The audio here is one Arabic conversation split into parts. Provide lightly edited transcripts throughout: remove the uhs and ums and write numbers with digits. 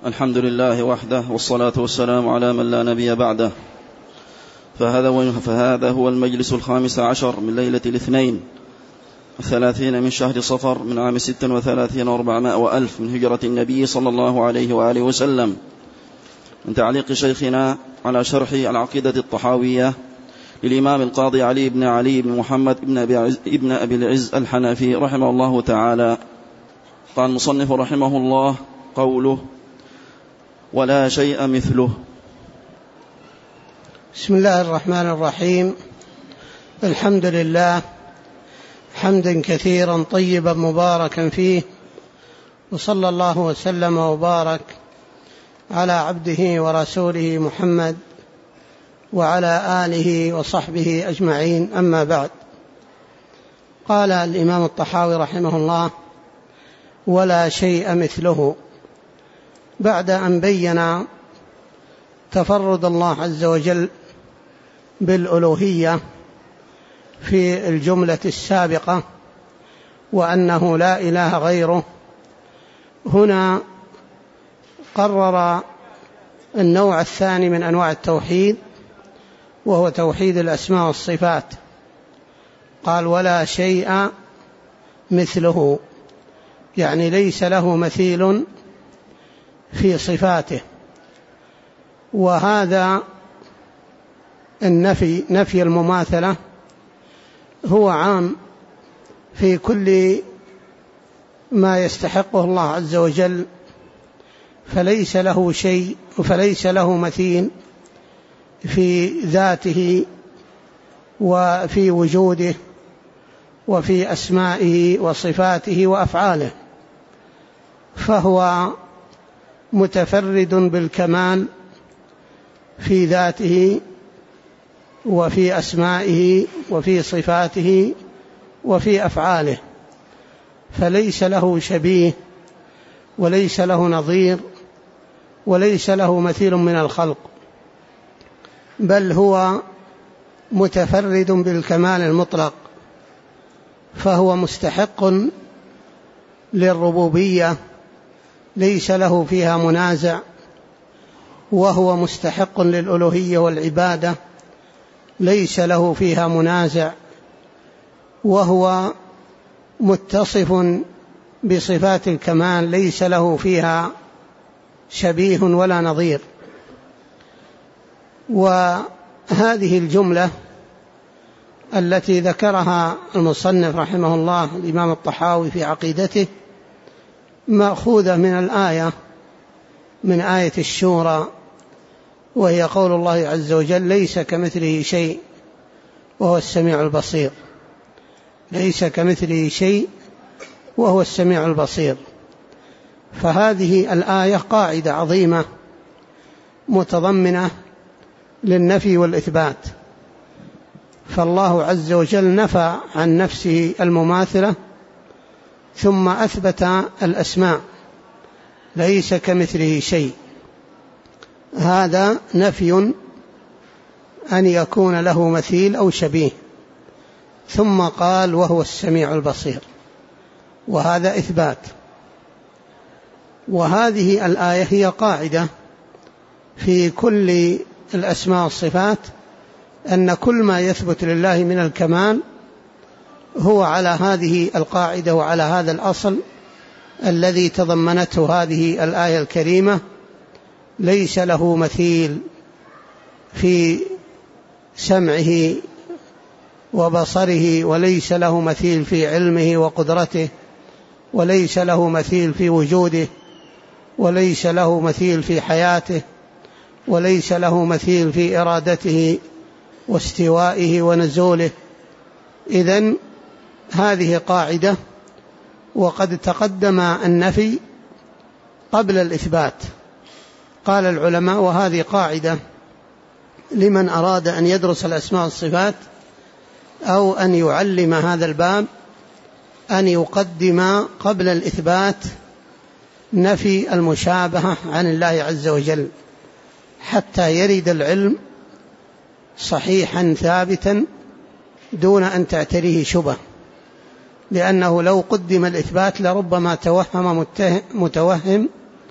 الحمد لله وحده، والصلاة والسلام على من لا نبي بعده. فهذا هو المجلس 15 من ليلة الاثنين 30 من شهر صفر من عام 36 و400 وألف من هجرة النبي صلى الله عليه وآله وسلم، من تعليق شيخنا على شرح العقيدة الطحاوية للإمام القاضي علي بن محمد ابن أبي العز الحنفي رحمه الله تعالى. قال المصنف رحمه الله: قوله ولا شيء مثله. بسم الله الرحمن الرحيم. الحمد لله حمدا كثيرا طيبا مباركا فيه، وصلى الله وسلم وبارك على عبده ورسوله محمد وعلى آله وصحبه أجمعين، أما بعد. قال الإمام الطحاوي رحمه الله: ولا شيء مثله، بعد أن بين تفرد الله عز وجل بالألوهية في الجملة السابقة وأنه لا إله غيره، هنا قرر النوع الثاني من أنواع التوحيد، وهو توحيد الأسماء والصفات. قال: ولا شيء مثله، يعني ليس له مثيل في صفاته. وهذا النفي، نفي المماثلة، هو عام في كل ما يستحقه الله عز وجل، فليس له شيء فليس له مثيل في ذاته وفي وجوده وفي أسمائه وصفاته وأفعاله، فهو متفرد بالكمال في ذاته وفي أسمائه وفي صفاته وفي أفعاله، فليس له شبيه وليس له نظير وليس له مثيل من الخلق، بل هو متفرد بالكمال المطلق، فهو مستحق للربوبية ليس له فيها منازع، وهو مستحق للألوهية والعبادة ليس له فيها منازع، وهو متصف بصفات الكمال ليس له فيها شبيه ولا نظير. وهذه الجملة التي ذكرها المصنف رحمه الله الإمام الطحاوي في عقيدته مأخوذة من الآية، من آية الشورى، وهي قول الله عز وجل: ليس كمثله شيء وهو السميع البصير. ليس كمثله شيء وهو السميع البصير. فهذه الآية قاعدة عظيمة متضمنة للنفي والإثبات. فالله عز وجل نفى عن نفسه المماثلة ثم أثبت الأسماء: ليس كمثله شيء، هذا نفي أن يكون له مثيل أو شبيه، ثم قال: وهو السميع البصير، وهذا إثبات. وهذه الآية هي قاعدة في كل الأسماء والصفات، أن كل ما يثبت لله من الكمال هو على هذه القاعدة وعلى هذا الأصل الذي تضمنته هذه الآية الكريمة: ليس له مثيل في سمعه وبصره، وليس له مثيل في علمه وقدرته، وليس له مثيل في وجوده، وليس له مثيل في حياته، وليس له مثيل في إرادته واستوائه ونزوله. إذن هذه قاعدة، وقد تقدم النفي قبل الإثبات. قال العلماء: وهذه قاعدة لمن أراد أن يدرس الأسماء والصفات أو أن يعلم هذا الباب، أن يقدم قبل الإثبات نفي المشابهة عن الله عز وجل، حتى يرد العلم صحيحا ثابتا دون أن تعتريه شبه. لأنه لو قدم الإثبات لربما توهم متوهم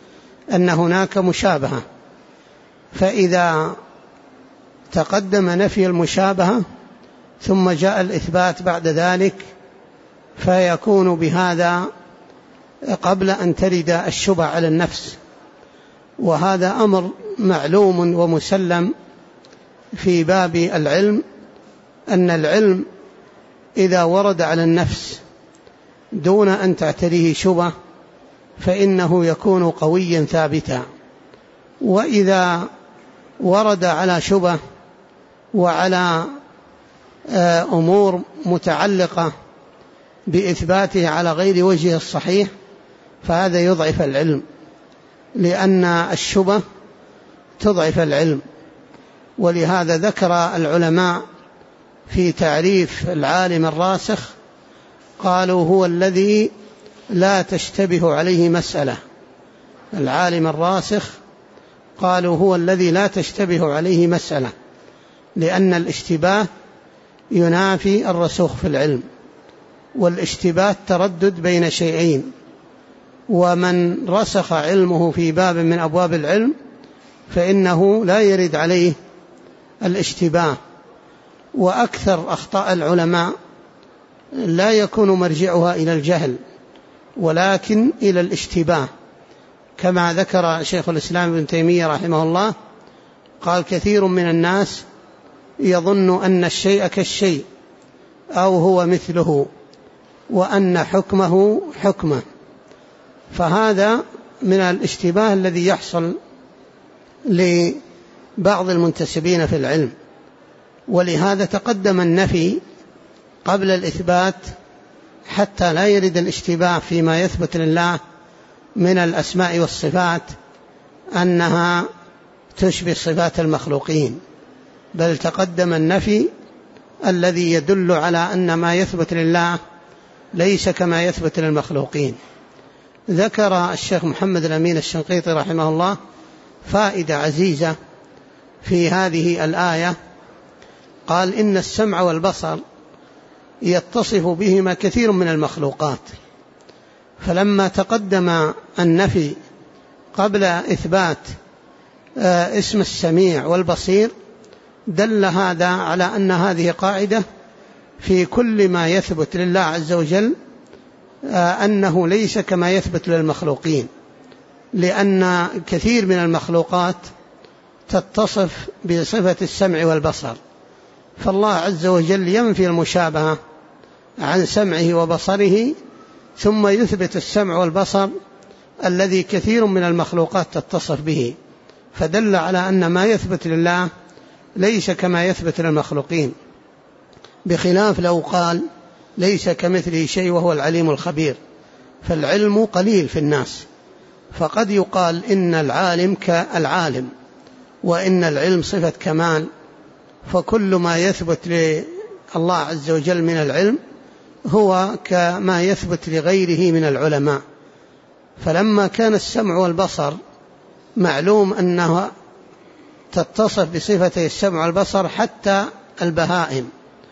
أن هناك مشابهة، فإذا تقدم نفي المشابهة ثم جاء الإثبات بعد ذلك فيكون بهذا قبل أن ترد الشبهة على النفس، وهذا أمر معلوم ومسلم في باب العلم، أن العلم إذا ورد على النفس دون أن تعتريه شبهة فإنه يكون قويا ثابتا، وإذا ورد على شبهة وعلى أمور متعلقة بإثباته على غير وجه الصحيح فهذا يضعف العلم، لأن الشبهة تضعف العلم. ولهذا ذكر العلماء في تعريف العالم الراسخ قالوا هو الذي لا تشتبه عليه مسألة. العالم الراسخ قالوا هو الذي لا تشتبه عليه مسألة، لأن الاشتباه ينافي الرسوخ في العلم، والاشتباه تردد بين شيئين، ومن رسخ علمه في باب من أبواب العلم فإنه لا يرد عليه الاشتباه. وأكثر أخطاء العلماء لا يكون مرجعها إلى الجهل ولكن إلى الاشتباه، كما ذكر شيخ الإسلام ابن تيمية رحمه الله قال كثير من الناس يظن أن الشيء كالشيء أو هو مثله وأن حكمه حكمه، فهذا من الاشتباه الذي يحصل لبعض المنتسبين في العلم. ولهذا تقدم النفي قبل الإثبات حتى لا يرد الاشتباه فيما يثبت لله من الأسماء والصفات أنها تشبه صفات المخلوقين، بل تقدم النفي الذي يدل على أن ما يثبت لله ليس كما يثبت للمخلوقين. ذكر الشيخ محمد الأمين الشنقيطي رحمه الله فائدة عزيزة في هذه الآية، قال إن السمع والبصر يتصف بهما كثير من المخلوقات، فلما تقدم النفي قبل إثبات اسم السميع والبصير دل هذا على أن هذه قاعدة في كل ما يثبت لله عز وجل أنه ليس كما يثبت للمخلوقين، لأن كثير من المخلوقات تتصف بصفة السمع والبصر، فالله عز وجل ينفي المشابهة عن سمعه وبصره ثم يثبت السمع والبصر الذي كثير من المخلوقات تتصف به، فدل على أن ما يثبت لله ليس كما يثبت للمخلوقين، بخلاف لو قال ليس كمثله شيء وهو العليم الخبير، فالعلم قليل في الناس، فقد يقال إن العالم كالعالم وإن العلم صفة كمال، فكل ما يثبت لله عز وجل من العلم هو كما يثبت لغيره من العلماء. فلما كان السمع والبصر معلوم أنها تتصف بصفتي السمع والبصر حتى البهائم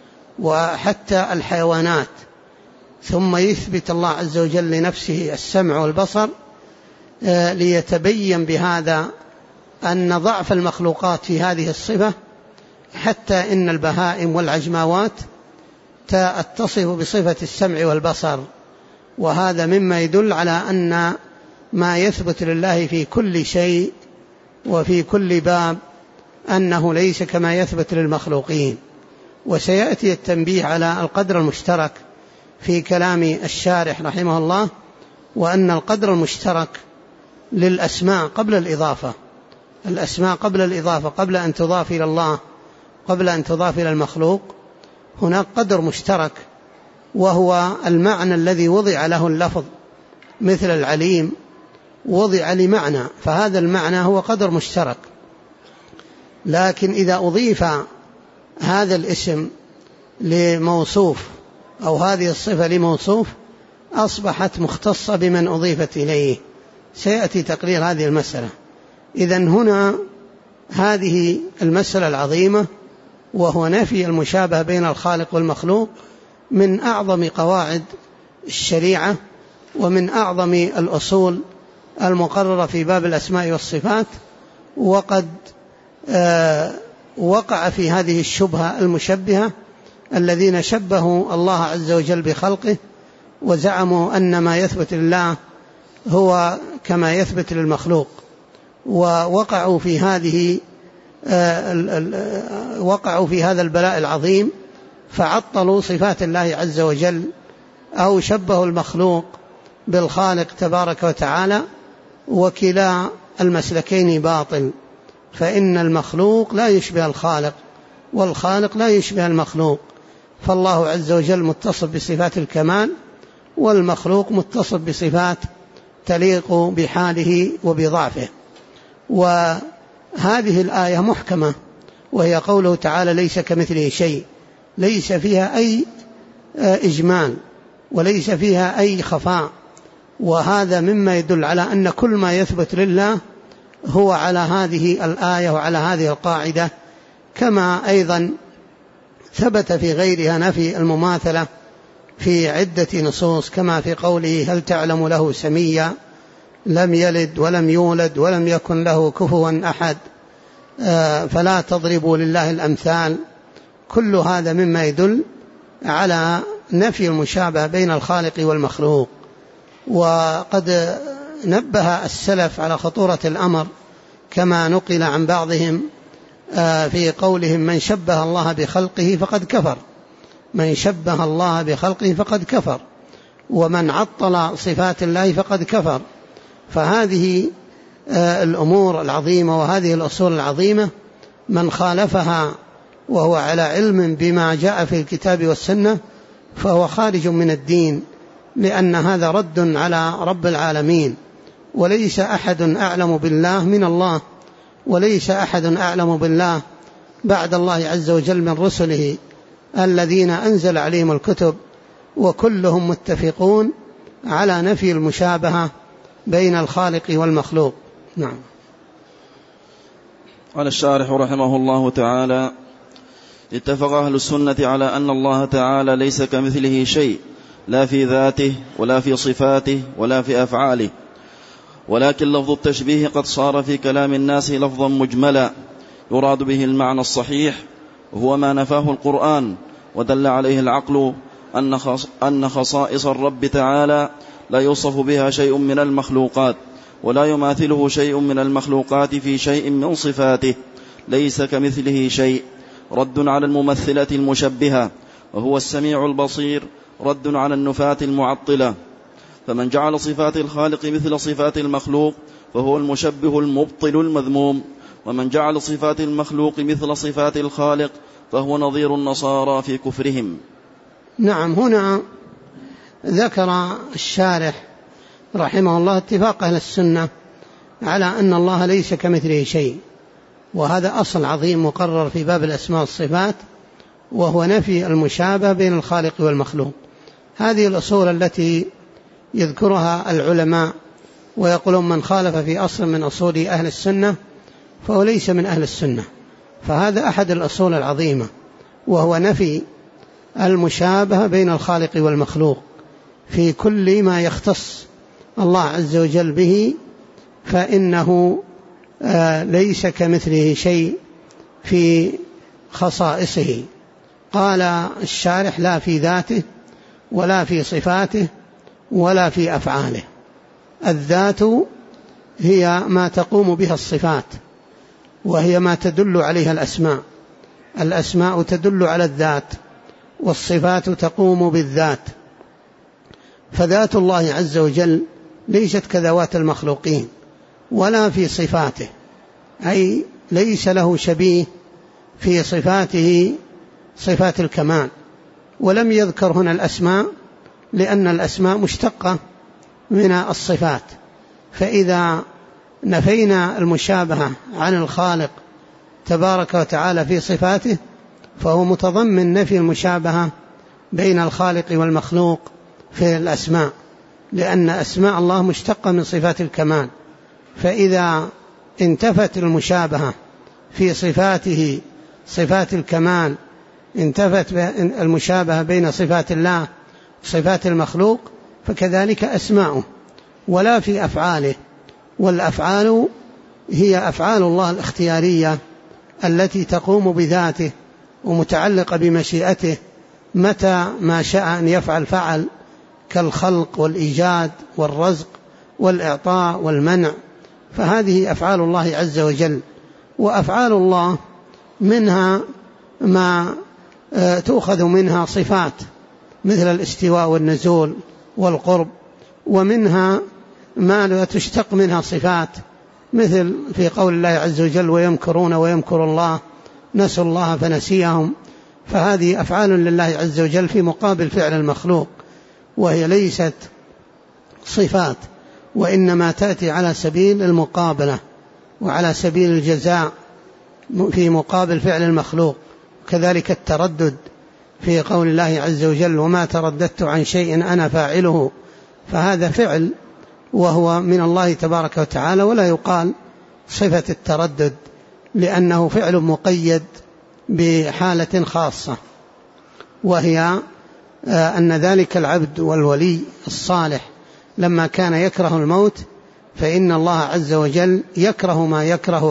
وحتى الحيوانات، ثم يثبت الله عز وجل لنفسه السمع والبصر ليتبين بهذا أن ضعف المخلوقات في هذه الصفة، حتى إن البهائم والعجماوات تتصف بصفة السمع والبصر، وهذا مما يدل على أن ما يثبت لله في كل شيء وفي كل باب أنه ليس كما يثبت للمخلوقين. وسيأتي التنبيه على القدر المشترك في كلام الشارح رحمه الله، وأن القدر المشترك للأسماء قبل الإضافة، الأسماء قبل الإضافة، قبل أن تضاف إلى الله، قبل أن تضاف إلى المخلوق، هناك قدر مشترك وهو المعنى الذي وضع له اللفظ، مثل العليم وضع لمعنى، فهذا المعنى هو قدر مشترك. لكن إذا أضيف هذا الاسم لموصوف أو هذه الصفة لموصوف أصبحت مختصة بمن أضيفت إليه، سيأتي تقرير هذه المسألة. إذن هنا هذه المسألة العظيمة وهو نفي المشابهة بين الخالق والمخلوق من أعظم قواعد الشريعة ومن أعظم الأصول المقررة في باب الأسماء والصفات. وقد وقع في هذه الشبهة المشبهة الذين شبهوا الله عز وجل بخلقه وزعموا أن ما يثبت لله هو كما يثبت للمخلوق، ووقعوا في هذا البلاء العظيم، فعطلوا صفات الله عز وجل أو شبهوا المخلوق بالخالق تبارك وتعالى، وكلا المسلكين باطل، فإن المخلوق لا يشبه الخالق والخالق لا يشبه المخلوق، فالله عز وجل متصف بصفات الكمال والمخلوق متصف بصفات تليق بحاله وبضعفه. وهذه الآية محكمة، وهي قوله تعالى ليس كمثله شيء، ليس فيها أي إجمال وليس فيها أي خفاء، وهذا مما يدل على أن كل ما يثبت لله هو على هذه الآية وعلى هذه القاعدة، كما أيضا ثبت في غيرها نفي المماثلة في عدة نصوص، كما في قوله هل تعلم له سميا لم يلد ولم يولد ولم يكن له كفوا أحد فلا تضربوا لله الأمثال. كل هذا مما يدل على نفي المشابهة بين الخالق والمخلوق. وقد نبه السلف على خطورة الأمر كما نقل عن بعضهم في قولهم من شبه الله بخلقه فقد كفر، من شبه الله بخلقه فقد كفر، ومن عطل صفات الله فقد كفر. فهذه الأمور العظيمة وهذه الأصول العظيمة من خالفها وهو على علم بما جاء في الكتاب والسنة فهو خارج من الدين، لأن هذا رد على رب العالمين، وليس أحد أعلم بالله من الله، وليس أحد أعلم بالله بعد الله عز وجل من رسله الذين أنزل عليهم الكتب، وكلهم متفقون على نفي المشابهة بين الخالق والمخلوق. نعم. قال الشارح رحمه الله تعالى اتفق أهل السنة على أن الله تعالى ليس كمثله شيء، لا في ذاته ولا في صفاته ولا في أفعاله، ولكن لفظ التشبيه قد صار في كلام الناس لفظا مجملا يراد به المعنى الصحيح، وهو ما نفاه القرآن ودل عليه العقل أن خصائص الرب تعالى لا يوصف بها شيء من المخلوقات، ولا يماثله شيء من المخلوقات في شيء من صفاته، ليس كمثله شيء، رد على الممثلة المشبهة، وهو السميع البصير، رد على النفاة المعطلة. فمن جعل صفات الخالق مثل صفات المخلوق فهو المشبه المبطل المذموم، ومن جعل صفات المخلوق مثل صفات الخالق فهو نظير النصارى في كفرهم. نعم. هنا ذكر الشارح رحمه الله اتفاق أهل السنة على أن الله ليس كمثله شيء، وهذا أصل عظيم مقرر في باب الأسماء والصفات، وهو نفي المشابهة بين الخالق والمخلوق. هذه الأصول التي يذكرها العلماء ويقولون من خالف في أصل من أصول أهل السنة فهو ليس من أهل السنة، فهذا أحد الأصول العظيمة، وهو نفي المشابهة بين الخالق والمخلوق في كل ما يختص الله عز وجل به، فإنه ليس كمثله شيء في خصائصه. قال الشارح لا في ذاته ولا في صفاته ولا في أفعاله. الذات هي ما تقوم بها الصفات، وهي ما تدل عليها الأسماء، الأسماء تدل على الذات، والصفات تقوم بالذات. فذات الله عز وجل ليست كذوات المخلوقين ولا في صفاته، أي ليس له شبيه في صفاته صفات الكمال. ولم يذكر هنا الأسماء لأن الأسماء مشتقة من الصفات، فإذا نفينا المشابهة عن الخالق تبارك وتعالى في صفاته فهو متضمن نفي المشابهة بين الخالق والمخلوق في الأسماء، لأن أسماء الله مشتقة من صفات الكمال. فإذا انتفت المشابهة في صفاته صفات الكمال، انتفت المشابهة بين صفات الله وصفات المخلوق، فكذلك أسماؤه. ولا في أفعاله، والأفعال هي أفعال الله الاختيارية التي تقوم بذاته ومتعلقة بمشيئته، متى ما شاء أن يفعل فعل، كالخلق والإيجاد والرزق والإعطاء والمنع، فهذه أفعال الله عز وجل. وأفعال الله منها ما تؤخذ منها صفات مثل الاستواء والنزول والقرب، ومنها ما لا تشتق منها صفات مثل في قول الله عز وجل ويمكرون ويمكر الله نسوا الله فنسيهم، فهذه أفعال لله عز وجل في مقابل فعل المخلوق، وهي ليست صفات وإنما تأتي على سبيل المقابلة وعلى سبيل الجزاء في مقابل فعل المخلوق. كذلك التردد في قول الله عز وجل وما ترددت عن شيء أنا فاعله، فهذا فعل وهو من الله تبارك وتعالى، ولا يقال صفة التردد لأنه فعل مقيد بحالة خاصة، وهي أن ذلك العبد والولي الصالح لما كان يكره الموت فإن الله عز وجل يكره ما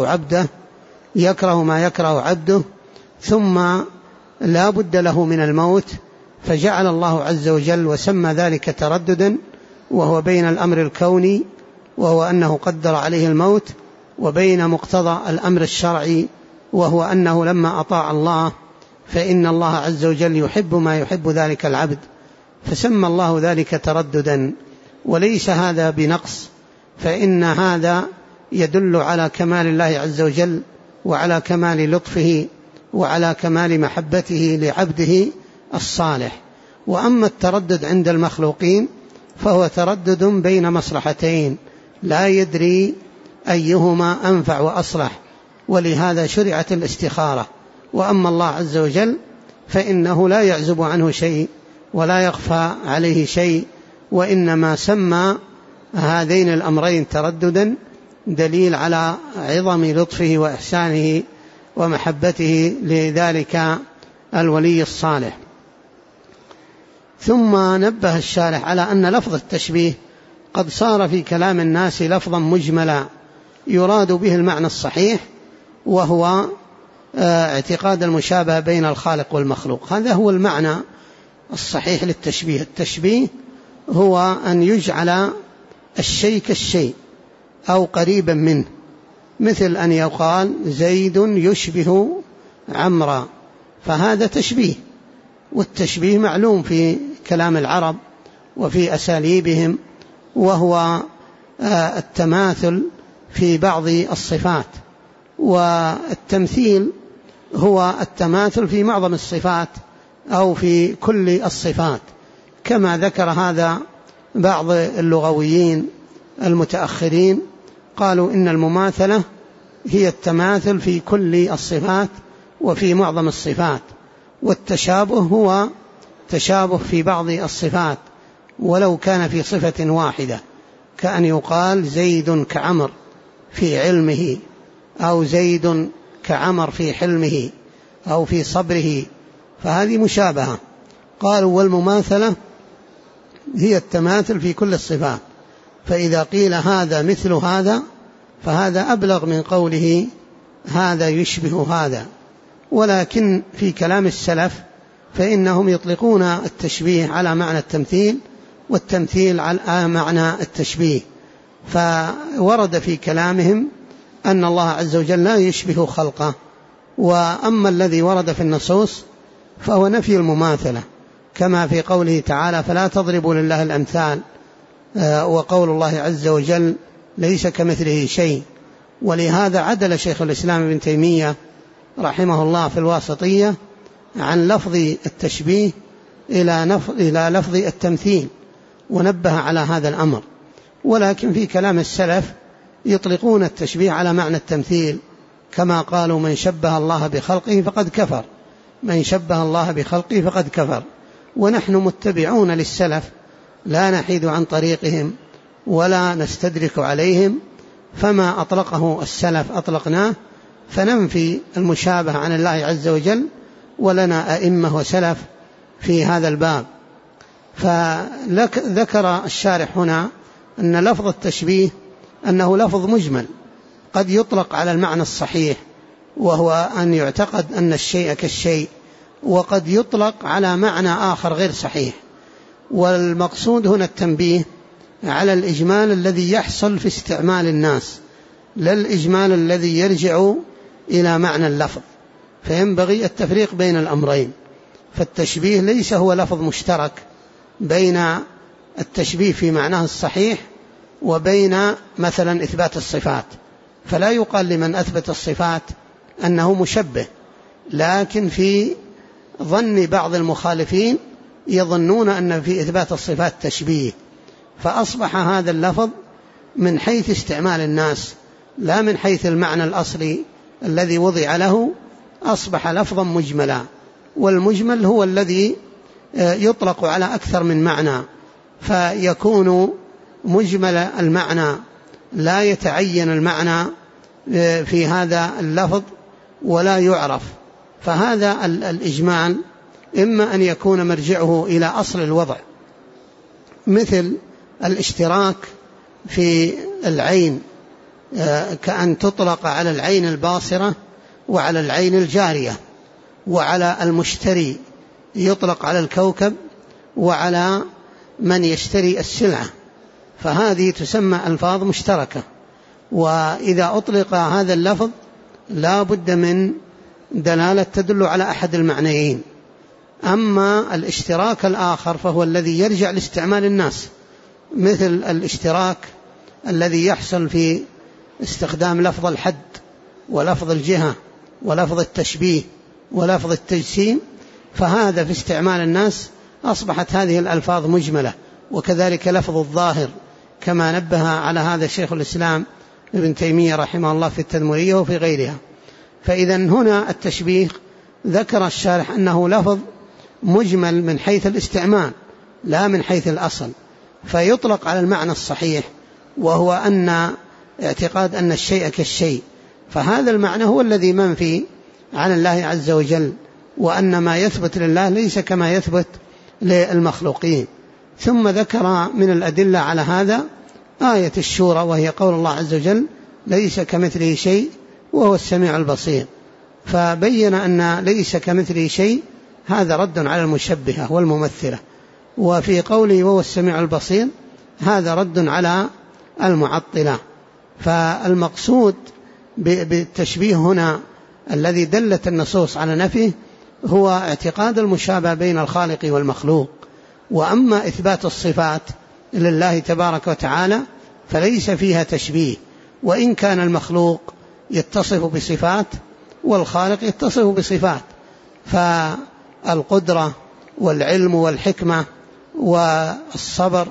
يكره عبده ثم لا بد له من الموت، فجعل الله عز وجل وسمى ذلك ترددا، وهو بين الأمر الكوني وهو أنه قدر عليه الموت، وبين مقتضى الأمر الشرعي وهو أنه لما أطاع الله فإن الله عز وجل يحب ما يحب ذلك العبد، فسمى الله ذلك ترددا. وليس هذا بنقص، فإن هذا يدل على كمال الله عز وجل وعلى كمال لطفه وعلى كمال محبته لعبده الصالح. وأما التردد عند المخلوقين فهو تردد بين مصلحتين لا يدري أيهما أنفع وأصلح، ولهذا شرعت الاستخارة. وأما الله عز وجل فإنه لا يعزب عنه شيء ولا يخفى عليه شيء، وإنما سمى هذين الأمرين ترددا دليل على عظم لطفه وإحسانه ومحبته لذلك الولي الصالح. ثم نبه الشارح على أن لفظ التشبيه قد صار في كلام الناس لفظا مجملا يراد به المعنى الصحيح، وهو اعتقاد المشابهة بين الخالق والمخلوق. هذا هو المعنى الصحيح للتشبيه. التشبيه هو أن يجعل الشيء كالشيء أو قريبا منه، مثل أن يقال زيد يشبه عمرا، فهذا تشبيه. والتشبيه معلوم في كلام العرب وفي أساليبهم، وهو التماثل في بعض الصفات، والتمثيل هو التماثل في معظم الصفات أو في كل الصفات، كما ذكر هذا بعض اللغويين المتأخرين، قالوا إن المماثلة هي التماثل في كل الصفات وفي معظم الصفات، والتشابه هو تشابه في بعض الصفات ولو كان في صفة واحدة، كأن يقال زيد كعمر في علمه، أو زيد كعمر في حلمه أو في صبره، فهذه مشابهة. قالوا والمماثلة هي التماثل في كل الصفات، فإذا قيل هذا مثل هذا فهذا أبلغ من قوله هذا يشبه هذا. ولكن في كلام السلف فإنهم يطلقون التشبيه على معنى التمثيل، والتمثيل على معنى التشبيه، فورد في كلامهم أن الله عز وجل لا يشبه خلقه. وأما الذي ورد في النصوص فهو نفي المماثلة، كما في قوله تعالى فلا تضربوا لله الأمثال، وقول الله عز وجل ليس كمثله شيء. ولهذا عدل شيخ الإسلام ابن تيمية رحمه الله في الواسطية عن لفظ التشبيه إلى لفظ التمثيل، ونبه على هذا الأمر. ولكن في كلام السلف يطلقون التشبيه على معنى التمثيل، كما قالوا من شبه الله بخلقه فقد كفر، من شبه الله بخلقه فقد كفر. ونحن متبعون للسلف لا نحيد عن طريقهم ولا نستدرك عليهم، فما أطلقه السلف أطلقناه، فننفي المشابه عن الله عز وجل، ولنا أئمة وسلف في هذا الباب. فذكر الشارح هنا أن لفظ التشبيه أنه لفظ مجمل قد يطلق على المعنى الصحيح وهو أن يعتقد أن الشيء كالشيء، وقد يطلق على معنى آخر غير صحيح. والمقصود هنا التنبيه على الإجمال الذي يحصل في استعمال الناس، لا الإجمال الذي يرجع إلى معنى اللفظ، فينبغي التفريق بين الأمرين. فالتشبيه ليس هو لفظ مشترك بين التشبيه في معناه الصحيح وبين مثلا إثبات الصفات، فلا يقال لمن أثبت الصفات أنه مشبه، لكن في ظن بعض المخالفين يظنون أن في إثبات الصفات تشبيه، فأصبح هذا اللفظ من حيث استعمال الناس لا من حيث المعنى الأصلي الذي وضع له، أصبح لفظا مجملا. والمجمل هو الذي يطلق على أكثر من معنى، فيكون مجمل المعنى لا يتعين المعنى في هذا اللفظ ولا يعرف. فهذا الإجمال إما أن يكون مرجعه إلى أصل الوضع، مثل الاشتراك في العين، كأن تطلق على العين الباصرة وعلى العين الجارية، وعلى المشتري يطلق على الكوكب وعلى من يشتري السلعة، فهذه تسمى ألفاظ مشتركة. وإذا أطلق هذا اللفظ لا بد من دلالة تدل على أحد المعنيين. أما الاشتراك الآخر فهو الذي يرجع لاستعمال الناس، مثل الاشتراك الذي يحصل في استخدام لفظ الحد ولفظ الجهة ولفظ التشبيه ولفظ التجسيم، فهذا في استعمال الناس أصبحت هذه الألفاظ مجملة. وكذلك لفظ الظاهر كما نبه على هذا شيخ الإسلام ابن تيمية رحمه الله في التدمرية وفي غيرها. فإذا هنا التشبيه ذكر الشارح أنه لفظ مجمل من حيث الاستعمال لا من حيث الأصل، فيطلق على المعنى الصحيح وهو أن اعتقاد أن الشيء كالشيء، فهذا المعنى هو الذي منفي عن الله عز وجل، وأن ما يثبت لله ليس كما يثبت للمخلوقين. ثم ذكر من الأدلة على هذا آية الشورى، وهي قول الله عز وجل ليس كمثله شيء وهو السميع البصير، فبين أن ليس كمثله شيء هذا رد على المشبهة والممثلة، وفي قوله وهو السميع البصير هذا رد على المعطلة. فالمقصود بالتشبيه هنا الذي دلت النصوص على نفيه هو اعتقاد المشابه بين الخالق والمخلوق. وأما إثبات الصفات لله تبارك وتعالى فليس فيها تشبيه، وإن كان المخلوق يتصف بصفات والخالق يتصف بصفات، فالقدرة والعلم والحكمة والصبر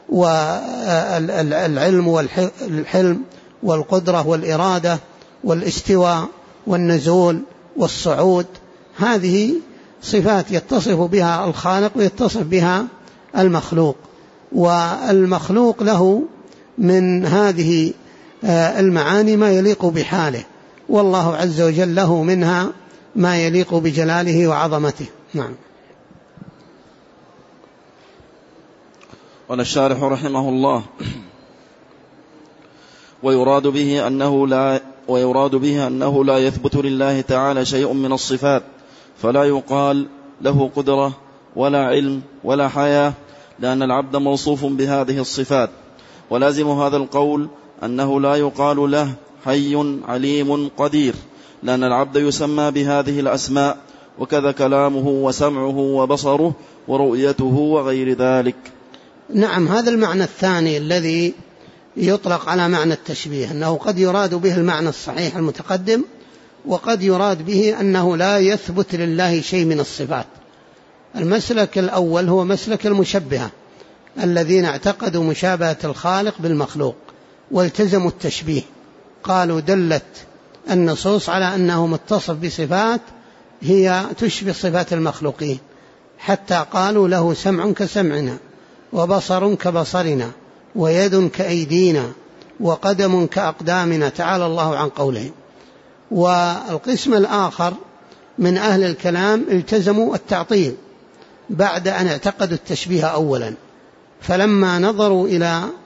والعلم والحلم والقدرة والإرادة والاستواء والنزول والصعود، هذه صفات يتصف بها الخالق ويتصف بها المخلوق، والمخلوق له من هذه المعاني ما يليق بحاله، والله عز وجل له منها ما يليق بجلاله وعظمته. نعم. قال الشارح رحمه الله: ويراد به أنه لا يثبت لله تعالى شيء من الصفات، فلا يقال له قدرة ولا علم ولا حياة، لأن العبد موصوف بهذه الصفات. ولازم هذا القول أنه لا يقال له حي عليم قدير، لأن العبد يسمى بهذه الأسماء، وكذا كلامه وسمعه وبصره ورؤيته وغير ذلك. نعم، هذا المعنى الثاني الذي يطلق على معنى التشبيه، أنه قد يراد به المعنى الصحيح المتقدم، وقد يراد به أنه لا يثبت لله شيء من الصفات. المسلك الأول هو مسلك المشبهة الذين اعتقدوا مشابهة الخالق بالمخلوق والتزموا التشبيه، قالوا دلت النصوص على أنه متصف بصفات هي تشبه صفات المخلوقين، حتى قالوا له سمع كسمعنا وبصر كبصرنا ويد كأيدينا وقدم كأقدامنا، تعالى الله عن قولهم. والقسم الآخر من أهل الكلام التزموا التعطيل بعد أن اعتقدوا التشبيه أولا، فلما نظروا إلى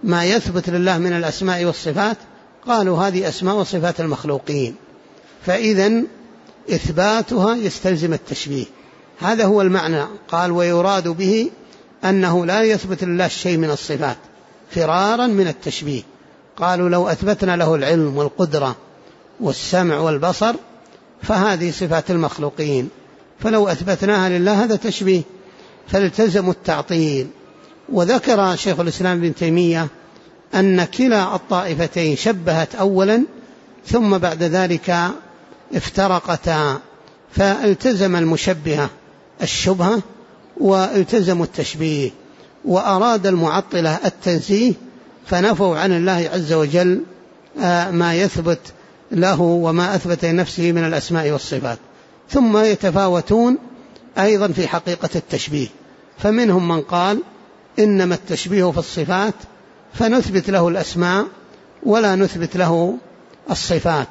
ما يثبت لله من الأسماء والصفات قالوا هذه أسماء وصفات المخلوقين، فإذن إثباتها يستلزم التشبيه. هذا هو المعنى. قال ويراد به أنه لا يثبت لله شيء من الصفات فرارا من التشبيه. قالوا لو أثبتنا له العلم والقدرة والسمع والبصر فهذه صفات المخلوقين، فلو أثبتناها لله هذا تشبيه، فالتزموا التعطيل. وذكر شيخ الإسلام ابن تيمية أن كلا الطائفتين شبهت أولا ثم بعد ذلك افترقتا، فالتزم المشبهة الشبهة والتزموا التشبيه، وأراد المعطلة التنزيه فنفوا عن الله عز وجل ما يثبت له وما أثبت لنفسه من الأسماء والصفات. ثم يتفاوتون أيضا في حقيقة التشبيه، فمنهم من قال إنما التشبيه في الصفات فنثبت له الأسماء ولا نثبت له الصفات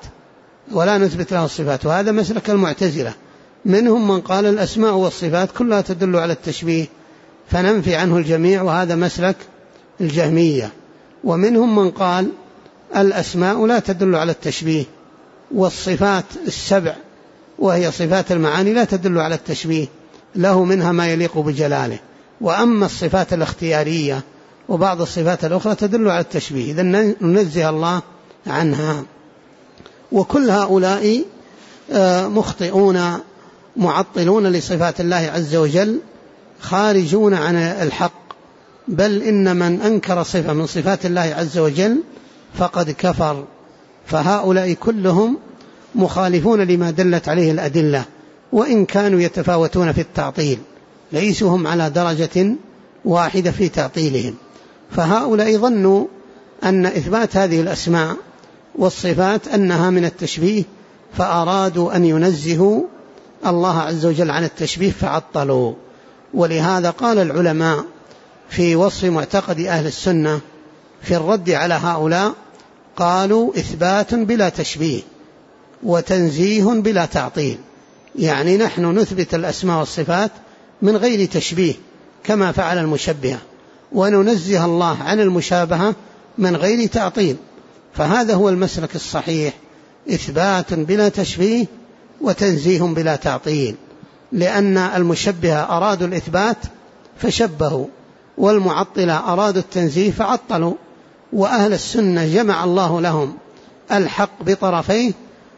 وهذا مسلك المعتزلة. منهم من قال الأسماء والصفات كلها تدل على التشبيه فننفي عنه الجميع، وهذا مسلك الجهمية. ومنهم من قال الأسماء لا تدل على التشبيه، والصفات السبع وهي صفات المعاني لا تدل على التشبيه، له منها ما يليق بجلاله، وأما الصفات الاختيارية وبعض الصفات الأخرى تدل على التشبيه، إذن ننزه الله عنها. وكل هؤلاء مخطئون معطلون لصفات الله عز وجل خارجون عن الحق، بل إن من أنكر صفة من صفات الله عز وجل فقد كفر. فهؤلاء كلهم مخالفون لما دلت عليه الأدلة، وإن كانوا يتفاوتون في التعطيل ليسوا هم على درجة واحدة في تعطيلهم. فهؤلاء ظنوا أن إثبات هذه الأسماء والصفات أنها من التشبيه، فأرادوا أن ينزهوا الله عز وجل عن التشبيه فعطلوا. ولهذا قال العلماء في وصف معتقد أهل السنة في الرد على هؤلاء، قالوا إثبات بلا تشبيه وتنزيه بلا تعطيل، يعني نحن نثبت الأسماء والصفات من غير تشبيه كما فعل المشبهة، وننزه الله عن المشابهة من غير تعطيل. فهذا هو المسلك الصحيح، إثبات بلا تشبيه وتنزيه بلا تعطيل، لأن المشبهة أرادوا الإثبات فشبهوا، والمعطلة أرادوا التنزيه فعطلوا. وأهل السنة جمع الله لهم الحق بطرفيه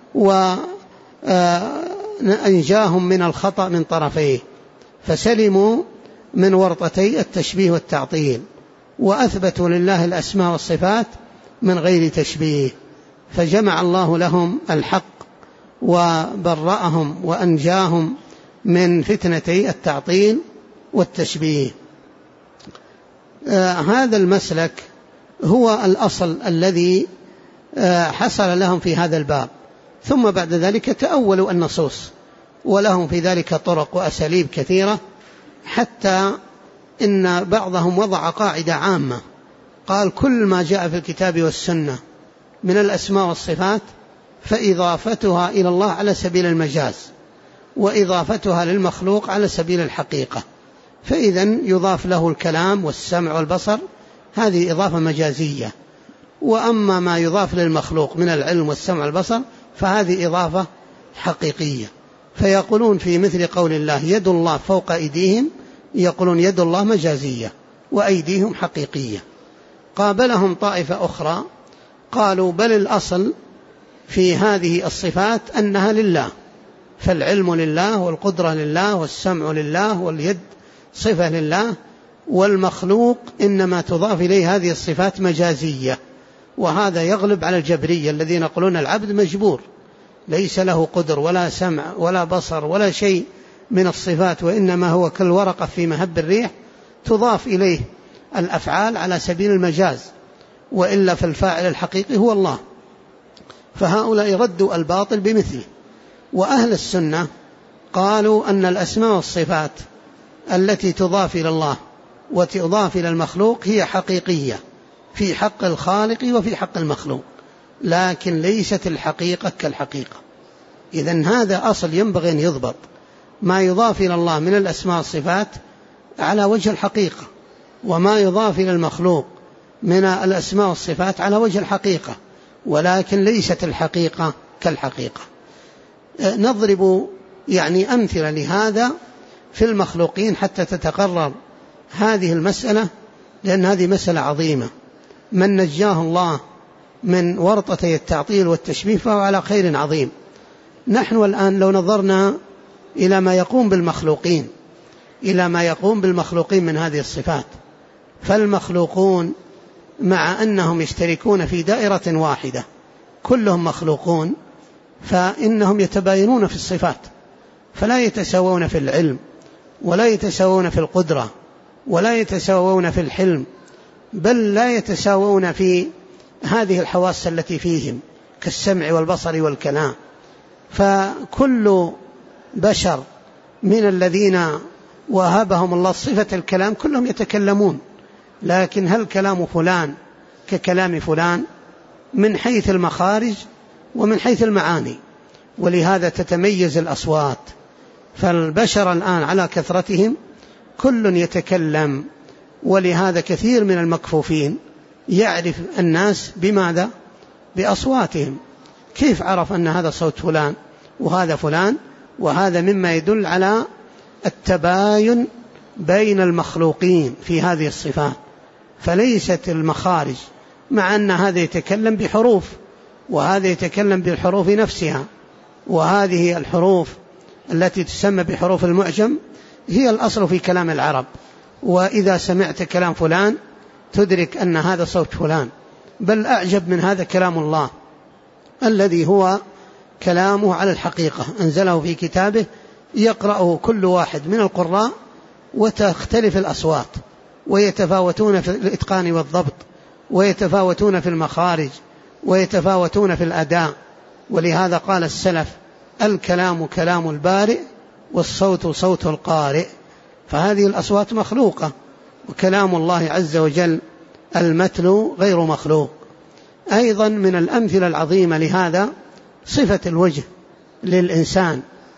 وأنجاهم من الخطأ من طرفيه، فسلموا من ورطتي التشبيه والتعطيل، وأثبتوا لله الأسماء والصفات من غير تشبيه، فجمع الله لهم الحق وبرأهم وأنجاهم من فتنتي التعطيل والتشبيه. هذا المسلك هو الأصل الذي حصل لهم في هذا الباب، ثم بعد ذلك تأولوا النصوص، ولهم في ذلك طرق وأساليب كثيرة، حتى إن بعضهم وضع قاعدة عامة، قال كل ما جاء في الكتاب والسنة من الأسماء والصفات فإضافتها إلى الله على سبيل المجاز، وإضافتها للمخلوق على سبيل الحقيقة، فإذن يضاف له الكلام والسمع والبصر، هذه إضافة مجازية. وأما ما يضاف للمخلوق من العلم والسمع والبصر فهذه إضافة حقيقية. فيقولون في مثل قول الله يد الله فوق أيديهم، يقولون يد الله مجازية وأيديهم حقيقية. قابلهم طائفة أخرى قالوا بل الأصل في هذه الصفات أنها لله، فالعلم لله والقدرة لله والسمع لله واليد صفة لله، والمخلوق إنما تضاف إليه هذه الصفات مجازية. وهذا يغلب على الجبرية الذين يقولون العبد مجبور ليس له قدر ولا سمع ولا بصر ولا شيء من الصفات، وإنما هو كالورقة في مهب الريح تضاف إليه الأفعال على سبيل المجاز، وإلا فالفاعل الحقيقي هو الله. فهؤلاء ردوا الباطل بمثله. وأهل السنة قالوا أن الأسماء والصفات التي تضاف إلى الله وتضاف إلى المخلوق هي حقيقية في حق الخالق وفي حق المخلوق، لكن ليست الحقيقة كالحقيقة. إذن هذا أصل ينبغي أن يضبط، ما يضاف إلى الله من الأسماء والصفات على وجه الحقيقة، وما يضاف إلى المخلوق من الأسماء والصفات على وجه الحقيقة، ولكن ليست الحقيقة كالحقيقة. نضرب أمثلة لهذا في المخلوقين حتى تتقرر هذه المسألة، لأن هذه مسألة عظيمة. من نجاه الله من ورطتي التعطيل والتشبيه فهو على خير عظيم. نحن الآن لو نظرنا إلى ما يقوم بالمخلوقين من هذه الصفات، فالمخلوقون مع أنهم يشتركون في دائرة واحدة كلهم مخلوقون، فإنهم يتباينون في الصفات، فلا يتساوون في العلم، ولا يتساوون في القدرة، ولا يتساوون في الحلم، بل لا يتساوون في هذه الحواس التي فيهم كالسمع والبصر والكلام. فكل بشر من الذين وهبهم الله صفة الكلام كلهم يتكلمون، لكن هل كلام فلان ككلام فلان من حيث المخارج ومن حيث المعاني؟ ولهذا تتميز الأصوات. فالبشر الآن على كثرتهم كل يتكلم، ولهذا كثير من المكفوفين يعرف الناس بماذا؟ بأصواتهم. كيف عرف أن هذا صوت فلان وهذا فلان؟ وهذا مما يدل على التباين بين المخلوقين في هذه الصفات. فليست المخارج، مع أن هذا يتكلم بحروف وهذا يتكلم بالحروف نفسها، وهذه الحروف التي تسمى بحروف المعجم هي الأصل في كلام العرب، وإذا سمعت كلام فلان تدرك أن هذا صوت فلان. بل أعجب من هذا كلام الله الذي هو كلامه على الحقيقة، أنزله في كتابه يقرأه كل واحد من القراء، وتختلف الأصوات، ويتفاوتون في الإتقان والضبط، ويتفاوتون في المخارج، ويتفاوتون في الأداء. ولهذا قال السلف: الكلام كلام البارئ والصوت صوت القارئ. فهذه الأصوات مخلوقة، وكلام الله عز وجل المتلو غير مخلوق. أيضا من الأمثلة العظيمة لهذا صفة الوجه للإنسان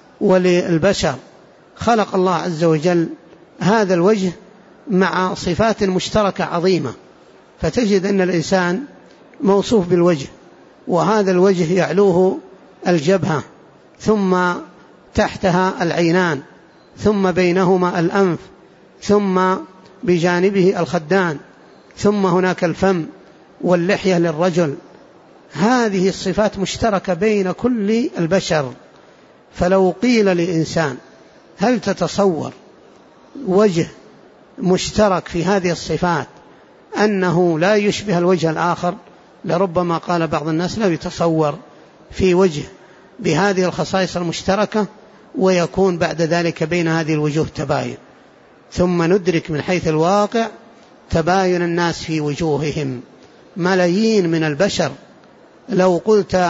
وللبشر. خلق الله عز وجل هذا الوجه مع صفات مشتركة عظيمة، فتجد أن الإنسان موصوف بالوجه، وهذا الوجه يعلوه الجبهة، ثم تحتها العينان، ثم بينهما الأنف، ثم بجانبه الخدان، ثم هناك الفم واللحية للرجل. هذه الصفات مشتركة بين كل البشر. فلو قيل لإنسان: هل تتصور وجه مشترك في هذه الصفات أنه لا يشبه الوجه الآخر؟ لربما قال بعض الناس: لا يتصور في وجه بهذه الخصائص المشتركة ويكون بعد ذلك بين هذه الوجوه تباين. ثم ندرك من حيث الواقع تباين الناس في وجوههم. ملايين من البشر، لو قلت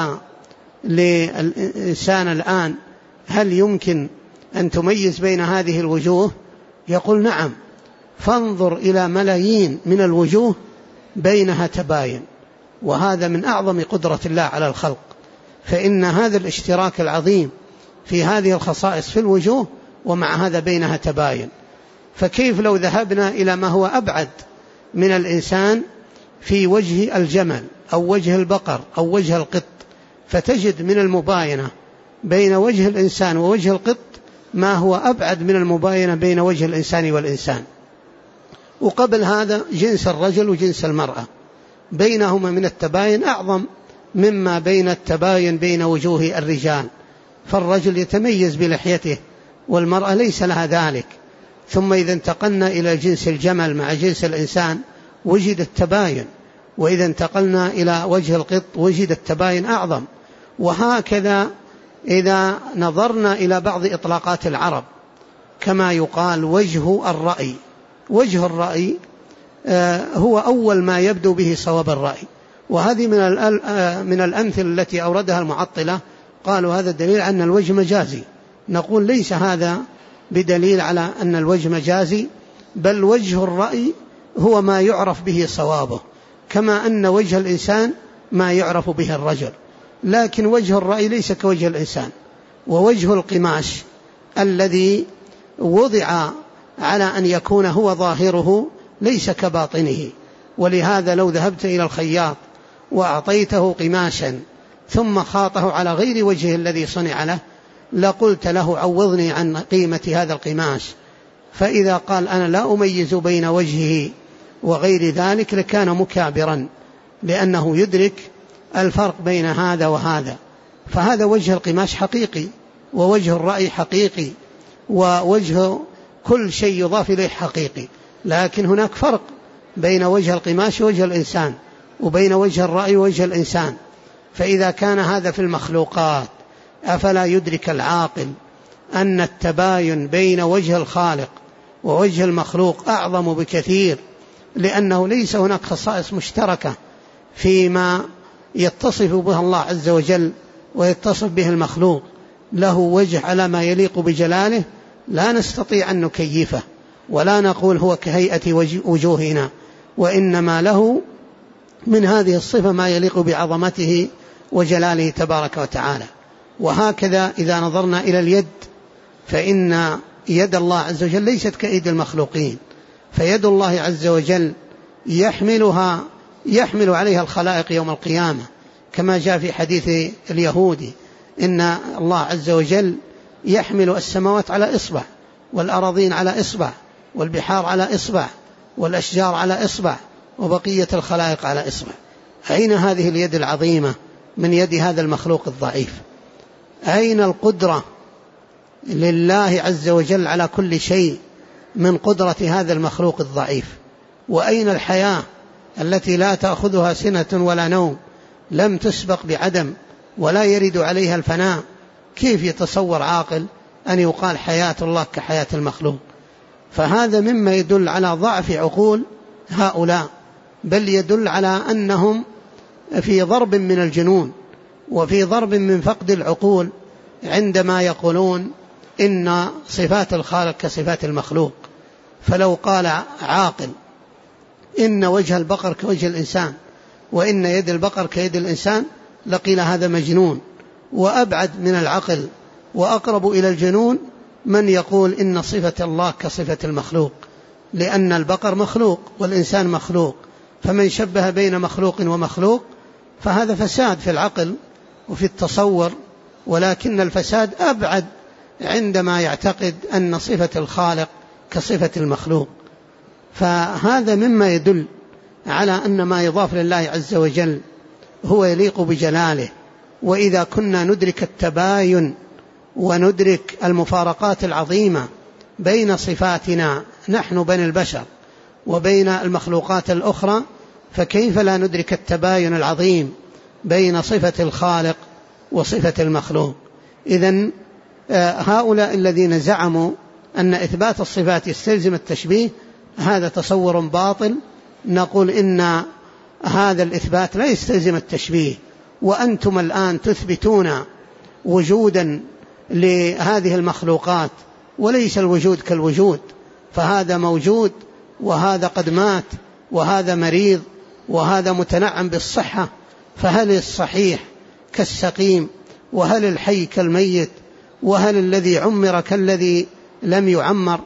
للإنسان الآن: هل يمكن أن تميز بين هذه الوجوه؟ يقول: نعم. فانظر إلى ملايين من الوجوه بينها تباين، وهذا من أعظم قدرة الله على الخلق. فإن هذا الاشتراك العظيم في هذه الخصائص في الوجوه، ومع هذا بينها تباين. فكيف لو ذهبنا إلى ما هو أبعد من الإنسان في وجه الجمل أو وجه البقر أو وجه القط، فتجد من المباينة بين وجه الإنسان ووجه القط ما هو أبعد من المباينة بين وجه الإنسان والإنسان. وقبل هذا جنس الرجل وجنس المرأة بينهما من التباين أعظم مما بين التباين بين وجوه الرجال. فالرجل يتميز بلحيته، والمرأة ليس لها ذلك. ثم إذا انتقلنا إلى جنس الجمل مع جنس الإنسان وجد التباين، وإذا انتقلنا إلى وجه القط وجد التباين أعظم. وهكذا إذا نظرنا إلى بعض إطلاقات العرب، كما يقال وجه الرأي. وجه الرأي هو أول ما يبدو به صواب الرأي، وهذه من الأمثلة التي أوردها المعطلة. قالوا هذا دليل أن الوجه مجازي. نقول ليس هذا بدليل على أن الوجه مجازي، بل وجه الرأي هو ما يعرف به صوابه، كما أن وجه الإنسان ما يعرف به الرجل. لكن وجه الرأي ليس كوجه الإنسان. ووجه القماش الذي وضع على أن يكون هو ظاهره ليس كباطنه، ولهذا لو ذهبت إلى الخياط وأعطيته قماشا ثم خاطه على غير وجهه الذي صنع له لقلت له عوضني عن قيمة هذا القماش، فإذا قال أنا لا أميز بين وجهه وغير ذلك لكان مكابرا، لأنه يدرك الفرق بين هذا وهذا. فهذا وجه القماش حقيقي، ووجه الرأي حقيقي، ووجه كل شيء يضاف إليه حقيقي، لكن هناك فرق بين وجه القماش ووجه الإنسان، وبين وجه الرأي ووجه الإنسان. فإذا كان هذا في المخلوقات أفلا يدرك العاقل أن التباين بين وجه الخالق ووجه المخلوق أعظم بكثير، لأنه ليس هناك خصائص مشتركة فيما يتصف بها الله عز وجل ويتصف به المخلوق. له وجه على ما يليق بجلاله لا نستطيع أن نكيفه ولا نقول هو كهيئة وجوهنا، وإنما له من هذه الصفة ما يليق بعظمته وجلاله تبارك وتعالى. وهكذا إذا نظرنا إلى اليد فإن يد الله عز وجل ليست كأيدي المخلوقين، فيد الله عز وجل يحمل عليها الخلائق يوم القيامة، كما جاء في حديث اليهودي إن الله عز وجل يحمل السماوات على إصبع، والأراضين على إصبع، والبحار على إصبع، والأشجار على إصبع، وبقية الخلائق على إصبع. أين هذه اليد العظيمة من يد هذا المخلوق الضعيف؟ أين القدرة لله عز وجل على كل شيء من قدرة هذا المخلوق الضعيف؟ وأين الحياة التي لا تأخذها سنة ولا نوم، لم تسبق بعدم ولا يرد عليها الفناء؟ كيف يتصور عاقل أن يقال حياة الله كحياة المخلوق؟ فهذا مما يدل على ضعف عقول هؤلاء، بل يدل على أنهم في ضرب من الجنون وفي ضرب من فقد العقول عندما يقولون إن صفات الخالق كصفات المخلوق. فلو قال عاقل إن وجه البقر كوجه الإنسان وإن يد البقر كيد الإنسان لقيل هذا مجنون. وأبعد من العقل وأقرب إلى الجنون من يقول إن صفة الله كصفة المخلوق، لأن البقر مخلوق والإنسان مخلوق، فمن شبه بين مخلوق ومخلوق فهذا فساد في العقل وفي التصور، ولكن الفساد أبعد عندما يعتقد أن صفة الخالق كصفة المخلوق. فهذا مما يدل على أن ما يضاف لله عز وجل هو يليق بجلاله. وإذا كنا ندرك التباين وندرك المفارقات العظيمة بين صفاتنا نحن بني البشر وبين المخلوقات الأخرى، فكيف لا ندرك التباين العظيم بين صفة الخالق وصفة المخلوق؟ إذن هؤلاء الذين زعموا أن إثبات الصفات يستلزم التشبيه هذا تصور باطل. نقول إن هذا الإثبات لا يستلزم التشبيه، وأنتم الآن تثبتون وجودا لهذه المخلوقات وليس الوجود كالوجود، فهذا موجود وهذا قد مات وهذا مريض وهذا متنعم بالصحة، فهل الصحيح كالسقيم؟ وهل الحي كالميت؟ وهل الذي عمر كالذي لم يعمر؟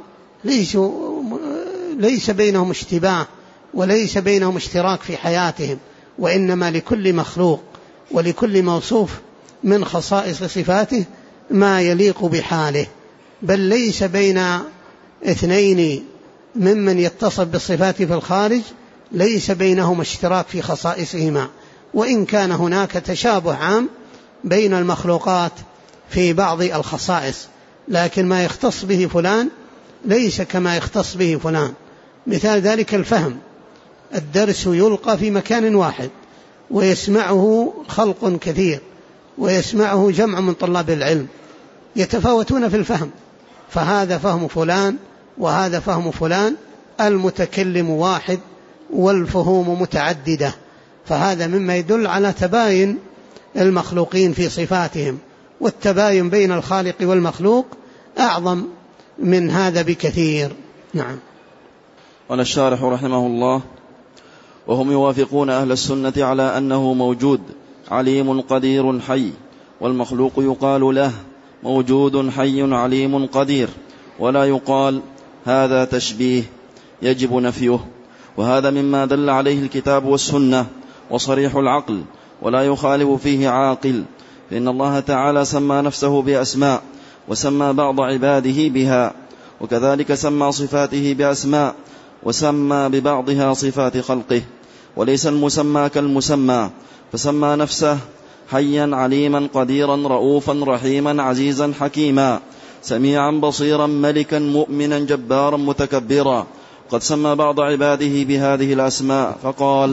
ليس بينهم اشتباه وليس بينهم اشتراك في حياتهم، وإنما لكل مخلوق ولكل موصوف من خصائص صفاته ما يليق بحاله. بل ليس بين اثنين ممن يتصف بالصفات في الخارج ليس بينهما اشتراك في خصائصهما، وإن كان هناك تشابه عام بين المخلوقات في بعض الخصائص، لكن ما يختص به فلان ليس كما يختص به فلان. مثال ذلك الفهم، الدرس يلقى في مكان واحد ويسمعه خلق كثير ويسمعه جمع من طلاب العلم، يتفاوتون في الفهم، فهذا فهم فلان وهذا فهم فلان، المتكلم واحد والفهوم متعددة. فهذا مما يدل على تباين المخلوقين في صفاتهم، والتباين بين الخالق والمخلوق أعظم من هذا بكثير. نعم. قال الشارح رحمه الله: وهم يوافقون أهل السنة على أنه موجود عليم قدير حي، والمخلوق يقال له موجود حي عليم قدير، ولا يقال هذا تشبيه يجب نفيه. وهذا مما دل عليه الكتاب والسنة وصريح العقل ولا يخالف فيه عاقل، فإن الله تعالى سمى نفسه بأسماء وسمى بعض عباده بها، وكذلك سمى صفاته بأسماء وسمى ببعضها صفات خلقه، وليس المسمى كالمسمى، فسمى نفسه حيا عليما قديرا رؤوفا رحيما عزيزا حكيما سميعا بصيرا ملكا مؤمنا جبارا متكبرا. قد سمى بعض عباده بهذه الأسماء فقال: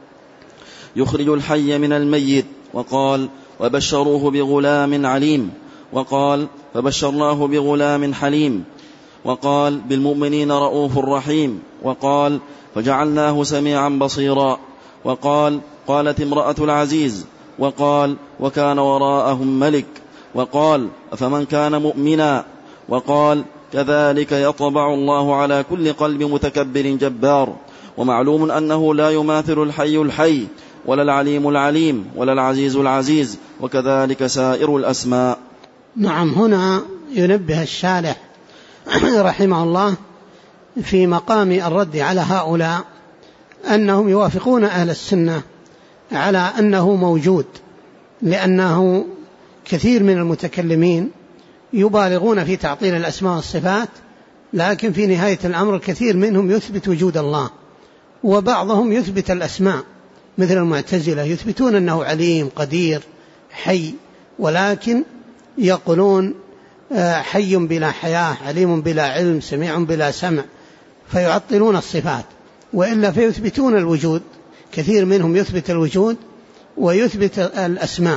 يخرج الحي من الميت، وقال: وبشروه بغلام عليم، وقال: فبشرناه بغلام حليم، وقال: بالمؤمنين رؤوف رحيم، وقال: فجعلناه سميعا بصيرا، وقال: قالت امرأة العزيز، وقال: وكان وراءهم ملك، وقال: أفمن كان مؤمنا، وقال: كذلك يطبع الله على كل قلب متكبر جبار. ومعلوم أنه لا يماثل الحي الحي ولا العليم العليم ولا العزيز العزيز، وكذلك سائر الأسماء. نعم، هنا ينبه الشارح رحمه الله في مقام الرد على هؤلاء أنهم يوافقون أهل السنة على أنه موجود، لأنه كثير من المتكلمين يبالغون في تعطيل الأسماء والصفات، لكن في نهاية الأمر الكثير منهم يثبت وجود الله، وبعضهم يثبت الأسماء مثل المعتزلة يثبتون أنه عليم قدير حي، ولكن يقولون حي بلا حياة، عليم بلا علم، سميع بلا سمع، فيعطلون الصفات، وإلا فيثبتون الوجود. كثير منهم يثبت الوجود ويثبت الأسماء،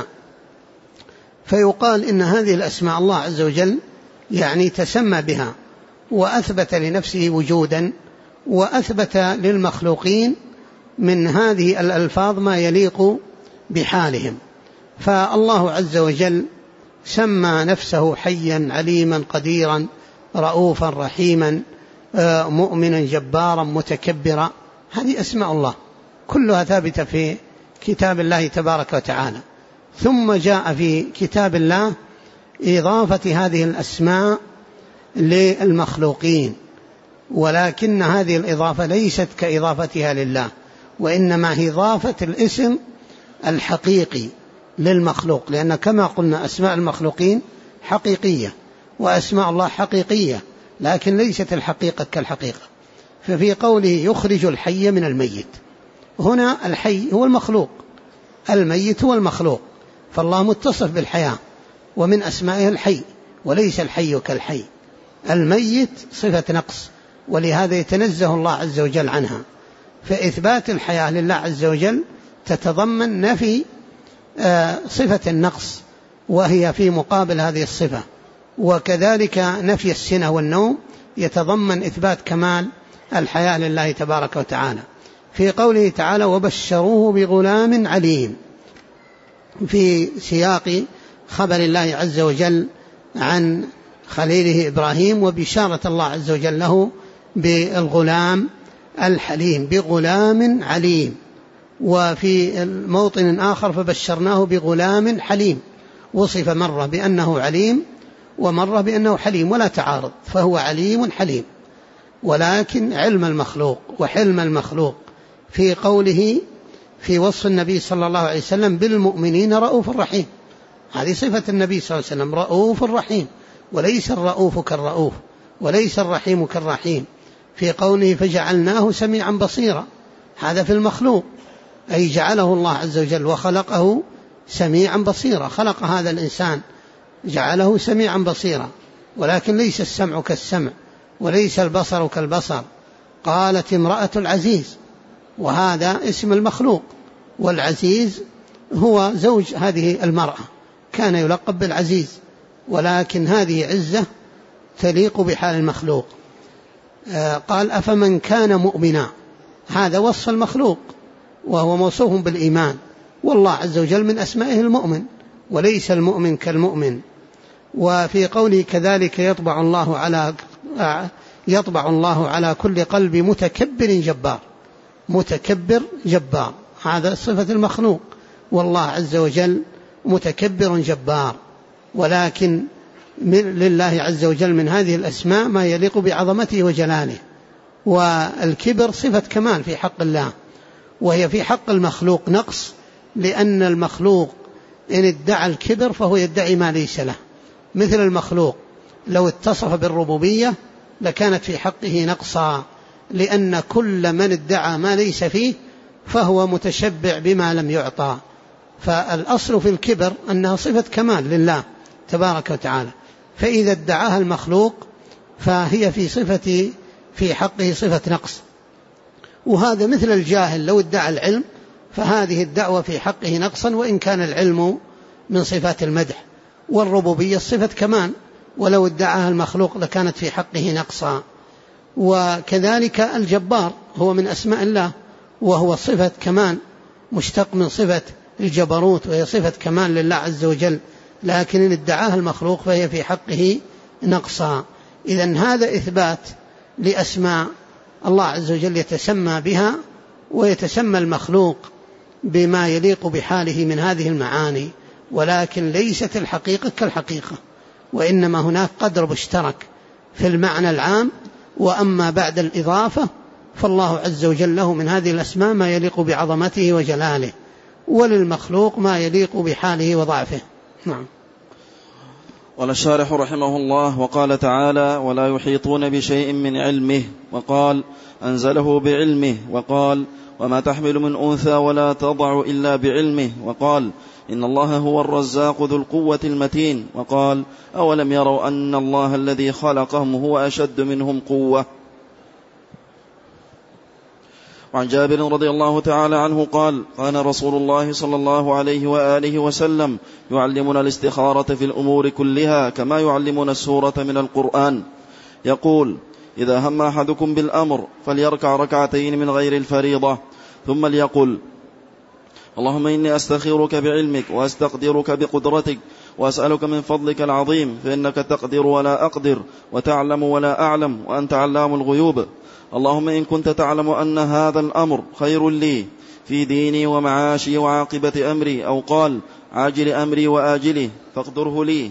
فيقال إن هذه الأسماء الله عز وجل يعني تسمى بها وأثبت لنفسه وجودا، وأثبت للمخلوقين من هذه الألفاظ ما يليق بحالهم. فالله عز وجل سمى نفسه حيا عليما قديرا رؤوفا رحيما مؤمنا جبارا متكبرا، هذه أسماء الله كلها ثابتة في كتاب الله تبارك وتعالى. ثم جاء في كتاب الله إضافة هذه الأسماء للمخلوقين، ولكن هذه الإضافة ليست كإضافتها لله، وإنما هي إضافة الاسم الحقيقي للمخلوق، لأن كما قلنا أسماء المخلوقين حقيقية وأسماء الله حقيقية، لكن ليست الحقيقة كالحقيقة. ففي قوله يخرج الحي من الميت، هنا الحي هو المخلوق، الميت هو المخلوق، فالله متصف بالحياة ومن أسمائه الحي، وليس الحي كالحي. الميت صفة نقص، ولهذا يتنزه الله عز وجل عنها، فإثبات الحياة لله عز وجل تتضمن نفي صفة النقص وهي في مقابل هذه الصفة، وكذلك نفي السنة والنوم يتضمن إثبات كمال الحياة لله تبارك وتعالى. في قوله تعالى وبشروه بغلام عليم، في سياق خبر الله عز وجل عن خليله إبراهيم وبشارة الله عز وجل له بالغلام الحليم، بغلام عليم. وفي موطن آخر فبشرناه بغلام حليم، وصف مرة بأنه عليم ومرة بأنه حليم ولا تعارض، فهو عليم حليم. ولكن علم المخلوق وحلم المخلوق في قوله في وصف النبي صلى الله عليه وسلم بالمؤمنين رؤوف رحيم، هذه صفة النبي صلى الله عليه وسلم رؤوف رحيم، وليس الرؤوف كالرؤوف وليس الرحيم كالرحيم. في قوله فجعلناه سميعا بصيرا، هذا في المخلوق، أي جعله الله عز وجل وخلقه سميعا بصيرا، خلق هذا الإنسان جعله سميعا بصيرا، ولكن ليس السمع كالسمع وليس البصر كالبصر. قالت امرأة العزيز، وهذا اسم المخلوق، والعزيز هو زوج هذه المرأة، كان يلقب بالعزيز، ولكن هذه عزة تليق بحال المخلوق. قال أفمن كان مؤمنا، هذا وصف المخلوق وهو موصوف بالإيمان، والله عز وجل من أسمائه المؤمن وليس المؤمن كالمؤمن. وفي قوله كذلك يطبع الله على كل قلب متكبر جبار، متكبر جبار، هذا صفة المخلوق، والله عز وجل متكبر جبار. ولكن لله عز وجل من هذه الأسماء ما يليق بعظمته وجلاله، والكبر صفة كمال في حق الله، وهي في حق المخلوق نقص، لأن المخلوق إن ادعى الكبر فهو يدعي ما ليس له. مثل المخلوق لو اتصف بالربوبية لكانت في حقه نقصا، لأن كل من ادعى ما ليس فيه فهو متشبع بما لم يعطى. فالأصل في الكبر أنها صفة كمال لله تبارك وتعالى، فإذا ادعاها المخلوق فهي في حقه صفة نقص. وهذا مثل الجاهل لو ادعى العلم فهذه الدعوة في حقه نقصا، وإن كان العلم من صفات المدح. والربوبية صفة كمال، ولو ادعاها المخلوق لكانت في حقه نقصا. وكذلك الجبار هو من أسماء الله، وهو صفة كمال مشتق من صفة الجبروت، وهي صفة كمال لله عز وجل، لكن إن ادعاها المخلوق فهي في حقه نقصا. إذن هذا إثبات لأسماء الله عز وجل يتسمى بها، ويتسمى المخلوق بما يليق بحاله من هذه المعاني، ولكن ليست الحقيقة كالحقيقة، وإنما هناك قدر مشترك في المعنى العام. وأما بعد الإضافة فالله عز وجل له من هذه الأسماء ما يليق بعظمته وجلاله، وللمخلوق ما يليق بحاله وضعفه. نعم. قال الشارح رحمه الله: وقال تعالى: ولا يحيطون بشيء من علمه، وقال: أنزله بعلمه، وقال: وما تحمل من أنثى ولا تضع إلا بعلمه، وقال: إن الله هو الرزاق ذو القوة المتين، وقال: أولم يروا أن الله الذي خلقهم هو أشد منهم قوة. وعن جابر رضي الله تعالى عنه قال: كان رسول الله صلى الله عليه وآله وسلم يعلمنا الاستخارة في الأمور كلها كما يعلمنا السورة من القرآن. يقول: إذا هم أحدكم بالأمر فليركع ركعتين من غير الفريضة، ثم ليقل: اللهم إني أستخيرك بعلمك وأستقدرك بقدرتك وأسألك من فضلك العظيم، فإنك تقدر ولا أقدر وتعلم ولا أعلم وأنت علام الغيوب. اللهم إن كنت تعلم أن هذا الأمر خير لي في ديني ومعاشي وعاقبة أمري، أو قال عاجل أمري وآجله، فاقدره لي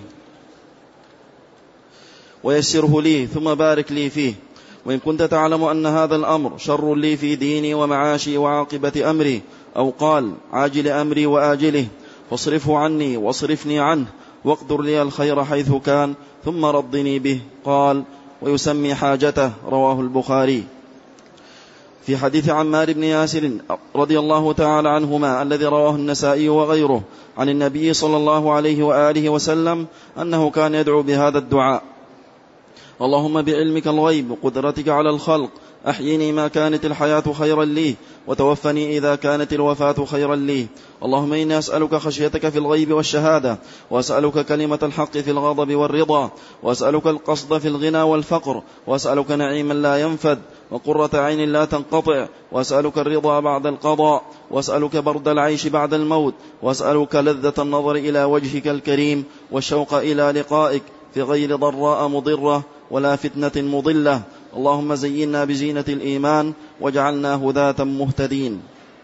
ويسره لي ثم بارك لي فيه. وإن كنت تعلم أن هذا الأمر شر لي في ديني ومعاشي وعاقبة أمري، أو قال عاجل أمري وآجله، فاصرفه عني واصرفني عنه، واقدر لي الخير حيث كان، ثم ردني به. قال: ويسمي حاجته. رواه البخاري. في حديث عمار بن ياسر رضي الله تعالى عنهما الذي رواه النسائي وغيره عن النبي صلى الله عليه وآله وسلم أنه كان يدعو بهذا الدعاء: اللهم بعلمك الغيب وقدرتك على الخلق أحيني ما كانت الحياة خيرا لي، وتوفني إذا كانت الوفاة خيرا لي. اللهم إني أسألك خشيتك في الغيب والشهادة، وأسألك كلمة الحق في الغضب والرضا، وأسألك القصد في الغنى والفقر، وأسألك نعيما لا ينفد وقرة عين لا تنقطع، وأسألك الرضا بعد القضاء، وأسألك برد العيش بعد الموت، وأسألك لذة النظر إلى وجهك الكريم والشوق إلى لقائك في غير ضراء مضرة ولا فتنة مضلة. اللهم زينا بزينة الإيمان واجعلنا هداة مهتدين.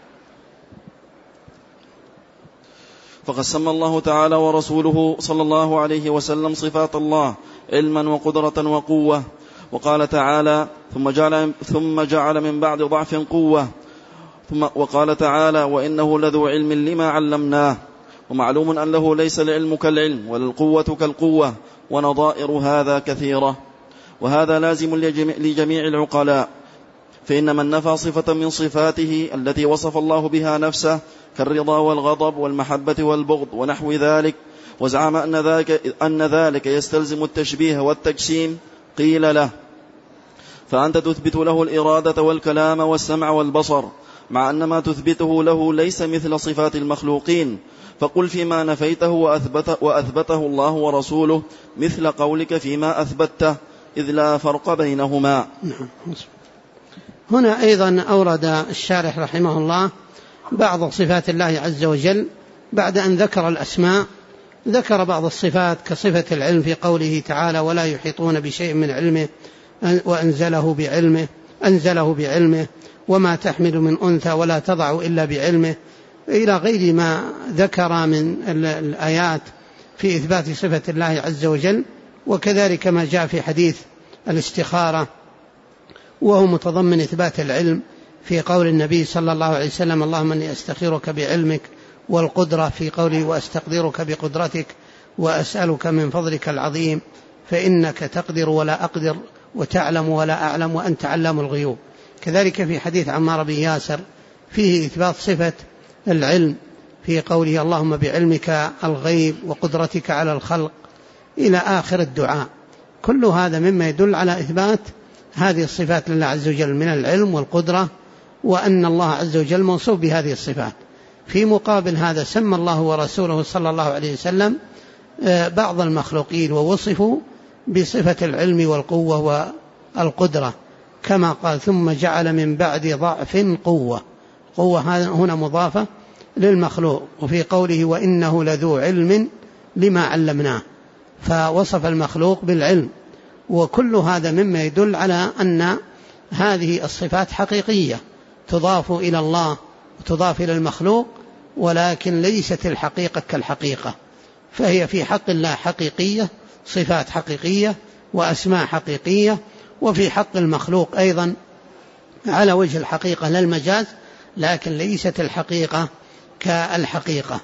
فقد سمى الله تعالى ورسوله صلى الله عليه وسلم صفات الله علما وقدرة وقوة، وقال تعالى: ثم جعل من بعد ضعف قوة، وقال تعالى: وإنه لذو علم لما علمناه. ومعلوم أن له ليس العلم كالعلم ولا القوة كالقوة، ونظائر هذا كثيرة، وهذا لازم لجميع العقلاء. فإن من نفى صفة من صفاته التي وصف الله بها نفسه كالرضا والغضب والمحبة والبغض ونحو ذلك، وزعم أن ذلك يستلزم التشبيه والتجسيم، قيل له: فأنت تثبت له الإرادة والكلام والسمع والبصر، مع أن ما تثبته له ليس مثل صفات المخلوقين. فقل فيما نفيته وأثبته الله ورسوله مثل قولك فيما أثبته، إذ لا فرق بينهما. هنا أيضا أورد الشارح رحمه الله بعض صفات الله عز وجل بعد أن ذكر الأسماء، ذكر بعض الصفات كصفة العلم في قوله تعالى: ولا يحيطون بشيء من علمه، أنزله بعلمه، وما تحمل من أنثى ولا تضع إلا بعلمه، إلى غير ما ذكر من الآيات في إثبات صفة الله عز وجل. وكذلك ما جاء في حديث الاستخارة. وهو متضمن إثبات العلم في قول النبي صلى الله عليه وسلم اللهم إني أستخيرك بعلمك، والقدرة في قوله وأستقدرك بقدرتك وأسألك من فضلك العظيم فإنك تقدر ولا أقدر وتعلم ولا أعلم وأنت علام الغيوب. كذلك في حديث عمار بن ياسر فيه إثبات صفة العلم في قوله اللهم بعلمك الغيب وقدرتك على الخلق إلى آخر الدعاء. كل هذا مما يدل على إثبات هذه الصفات لله عز وجل من العلم والقدرة، وأن الله عز وجل موصوف بهذه الصفات. في مقابل هذا سمى الله ورسوله صلى الله عليه وسلم بعض المخلوقين ووصفوا بصفة العلم والقوة والقدرة، كما قال ثم جعل من بعد ضعف قوة. قوة هنا مضافة للمخلوق، وفي قوله وإنه لذو علم لما علمناه، فوصف المخلوق بالعلم. وكل هذا مما يدل على أن هذه الصفات حقيقية تضاف إلى الله وتضاف إلى المخلوق، ولكن ليست الحقيقة كالحقيقة، فهي في حق الله حقيقية، صفات حقيقية وأسماء حقيقية، وفي حق المخلوق أيضا على وجه الحقيقة لا المجاز، لكن ليست الحقيقة كالحقيقة.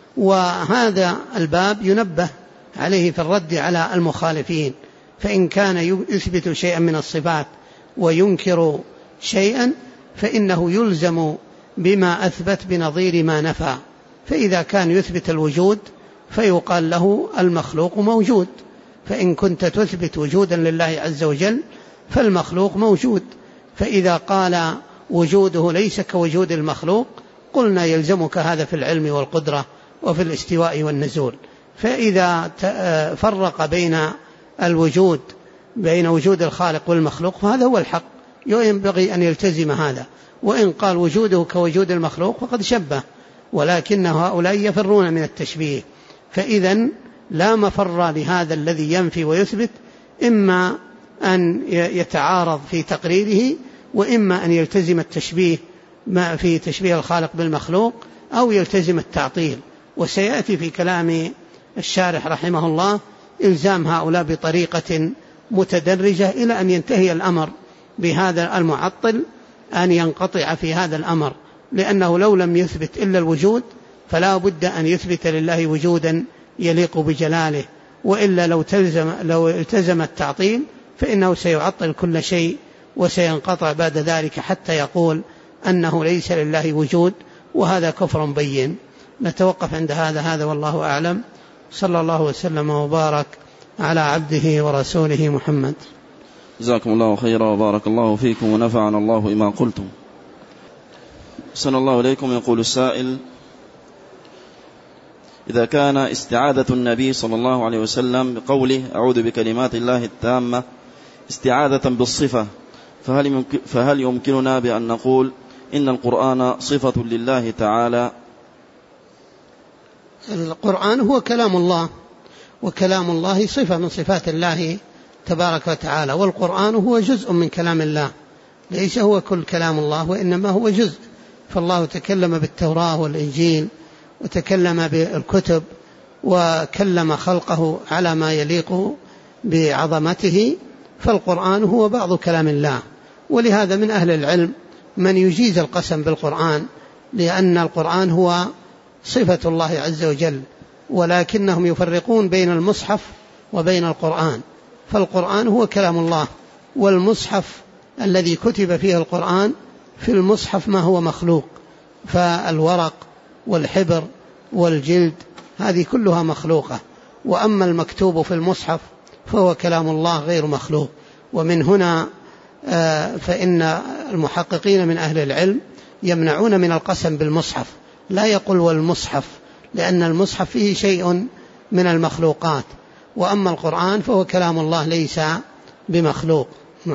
وهذا الباب ينبه عليه في الرد على المخالفين، فإن كان يثبت شيئا من الصفات وينكر شيئا فإنه يلزم بما أثبت بنظير ما نفى. فإذا كان يثبت الوجود فيقال له المخلوق موجود، فإن كنت تثبت وجودا لله عز وجل فالمخلوق موجود. فإذا قال وجوده ليس كوجود المخلوق قلنا يلزمك هذا في العلم والقدرة وفي الاستواء والنزول. فإذا فرق بين الوجود بين وجود الخالق والمخلوق فهذا هو الحق، ينبغي أن يلتزم هذا. وإن قال وجوده كوجود المخلوق فقد شبه، ولكن هؤلاء يفرون من التشبيه. فإذا لا مفر لهذا الذي ينفي ويثبت، إما أن يتعارض في تقريره، وإما أن يلتزم التشبيه في تشبيه الخالق بالمخلوق، أو يلتزم التعطيل. وسيأتي في كلام الشارح رحمه الله إلزام هؤلاء بطريقة متدرجة إلى أن ينتهي الأمر بهذا المعطل أن ينقطع في هذا الأمر، لأنه لو لم يثبت إلا الوجود فلا بد أن يثبت لله وجودا يليق بجلاله، وإلا لو التزم التعطيل فإنه سيعطل كل شيء وسينقطع بعد ذلك حتى يقول أنه ليس لله وجود، وهذا كفر بين. نتوقف عند هذا والله أعلم. صلى الله وسلم وبارك على عبده ورسوله محمد. جزاكم الله خيرا وبارك الله فيكم ونفعنا الله بما قلتم. أحسن الله إليكم. يقول السائل: إذا كان استعاذة النبي صلى الله عليه وسلم بقوله أعوذ بكلمات الله التامة استعاذة بالصفة، فهل يمكننا بأن نقول إن القرآن صفة لله تعالى؟ القرآن هو كلام الله، وكلام الله صفة من صفات الله تبارك وتعالى، والقرآن هو جزء من كلام الله، ليس هو كل كلام الله وإنما هو جزء. فالله تكلم بالتوراة والإنجيل وتكلم بالكتب وكلم خلقه على ما يليق بعظمته، فالقرآن هو بعض كلام الله. ولهذا من أهل العلم من يجيز القسم بالقرآن، لأن القرآن هو صفة الله عز وجل، ولكنهم يفرقون بين المصحف وبين القرآن. فالقرآن هو كلام الله، والمصحف الذي كتب فيه القرآن في المصحف ما هو مخلوق، فالورق والحبر والجلد هذه كلها مخلوقة، وأما المكتوب في المصحف فهو كلام الله غير مخلوق. ومن هنا فإن المحققين من أهل العلم يمنعون من القسم بالمصحف، لا يقول والمصحف، لأن المصحف فيه شيء من المخلوقات، وأما القرآن فهو كلام الله ليس بمخلوق.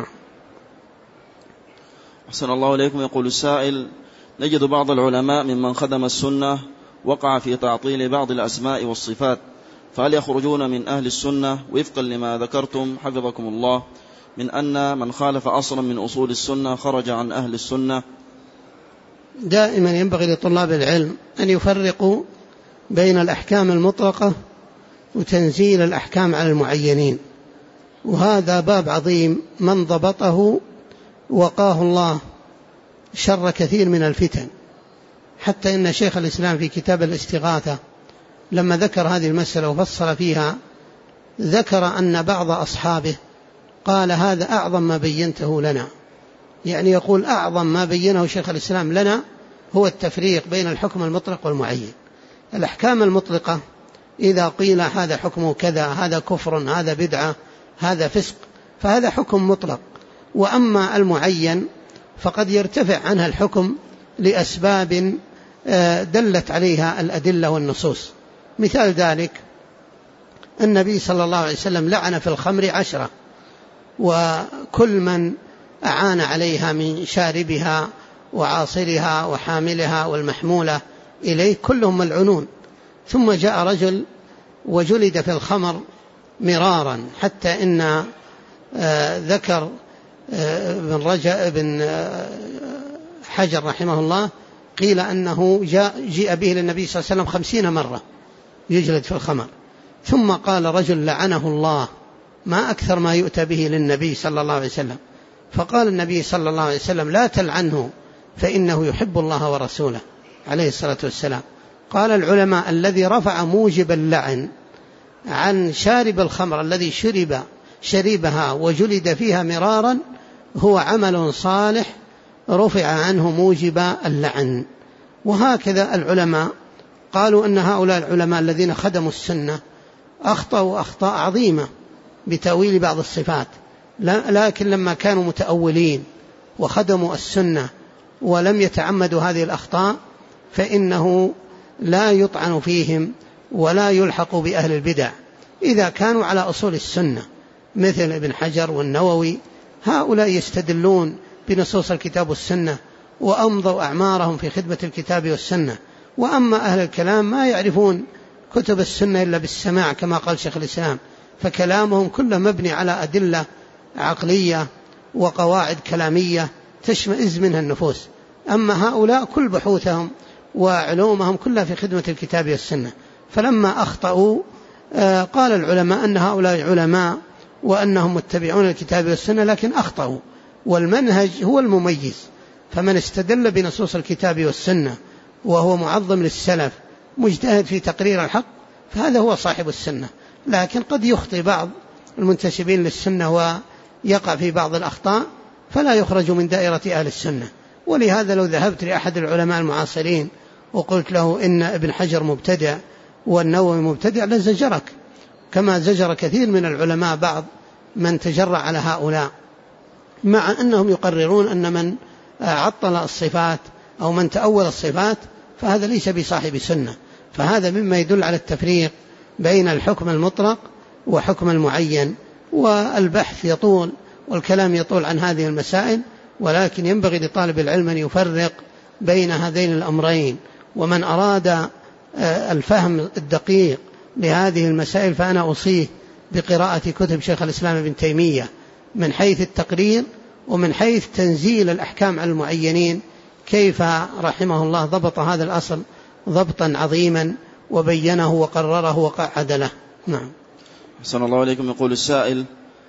أحسن الله إليكم. يقول السائل: نجد بعض العلماء ممن خدم السنة وقع في تعطيل بعض الأسماء والصفات، فهل يخرجون من أهل السنة وفقا لما ذكرتم حفظكم الله من أن من خالف أصلا من أصول السنة خرج عن أهل السنة؟ دائما ينبغي لطلاب العلم أن يفرقوا بين الأحكام المطلقة وتنزيل الأحكام على المعينين، وهذا باب عظيم من ضبطه وقاه الله شر كثير من الفتن، حتى إن شيخ الإسلام في كتاب الاستغاثة لما ذكر هذه المسألة وفصل فيها ذكر أن بعض أصحابه قال هذا أعظم ما بينته لنا، يعني يقول أعظم ما بينه شيخ الإسلام لنا هو التفريق بين الحكم المطلق والمعين. الأحكام المطلقة إذا قيل هذا حكمه كذا، هذا كفر، هذا بدعة، هذا فسق، فهذا حكم مطلق. وأما المعين فقد يرتفع عنها الحكم لأسباب دلت عليها الأدلة والنصوص. مثال ذلك النبي صلى الله عليه وسلم لعن في الخمر 10، وكل من أعان عليها من شاربها وعاصرها وحاملها والمحمولة إليه كلهم ملعونون. ثم جاء رجل وجلد في الخمر مرارا، حتى إن ذكر ابن حجر رحمه الله قيل أنه جيء به للنبي صلى الله عليه وسلم 50 مرة يجلد في الخمر. ثم قال رجل لعنه الله، ما أكثر ما يؤتى به للنبي صلى الله عليه وسلم. فقال النبي صلى الله عليه وسلم لا تلعنه فإنه يحب الله ورسوله عليه الصلاة والسلام. قال العلماء الذي رفع موجب اللعن عن شارب الخمر الذي شربها وجلد فيها مرارا هو عمل صالح رفع عنه موجب اللعن. وهكذا العلماء قالوا أن هؤلاء العلماء الذين خدموا السنة أخطأوا أخطاء عظيمة بتأويل بعض الصفات، لكن لما كانوا متأولين وخدموا السنة ولم يتعمدوا هذه الأخطاء فإنه لا يطعن فيهم ولا يلحق بأهل البدع إذا كانوا على أصول السنة، مثل ابن حجر والنووي. هؤلاء يستدلون بنصوص الكتاب والسنة وأمضوا أعمارهم في خدمة الكتاب والسنة. وأما أهل الكلام ما يعرفون كتب السنة إلا بالسماع كما قال شيخ الإسلام، فكلامهم كله مبني على أدلة عقلية وقواعد كلامية تشمئز منها النفوس. أما هؤلاء كل بحوثهم وعلومهم كلها في خدمة الكتاب والسنة. فلما أخطأوا قال العلماء أن هؤلاء علماء وأنهم متبعون الكتاب والسنة، لكن أخطأوا، والمنهج هو المميز. فمن استدل بنصوص الكتاب والسنة وهو معظم للسلف مجتهد في تقرير الحق فهذا هو صاحب السنة. لكن قد يخطئ بعض المنتسبين للسنة ويقع في بعض الأخطاء فلا يخرج من دائرة أهل السنة. ولهذا لو ذهبت لأحد العلماء المعاصرين وقلت له إن ابن حجر مبتدع والنووي مبتدع لزجرك، كما زجر كثير من العلماء بعض من تجرع على هؤلاء، مع أنهم يقررون أن من عطل الصفات أو من تأول الصفات فهذا ليس بصاحب سنة. فهذا مما يدل على التفريق بين الحكم المطلق وحكم المعين. والبحث يطول والكلام يطول عن هذه المسائل، ولكن ينبغي لطالب العلم أن يفرق بين هذين الأمرين. ومن أراد الفهم الدقيق لهذه المسائل فأنا أوصيه بقراءة كتب شيخ الإسلام ابن تيمية من حيث التقرير ومن حيث تنزيل الأحكام على المعينين، كيف رحمه الله ضبط هذا الأصل ضبطا عظيما وبينه وقرره وقعد له. نعم. أحسن الله عليكم. يقول السائل: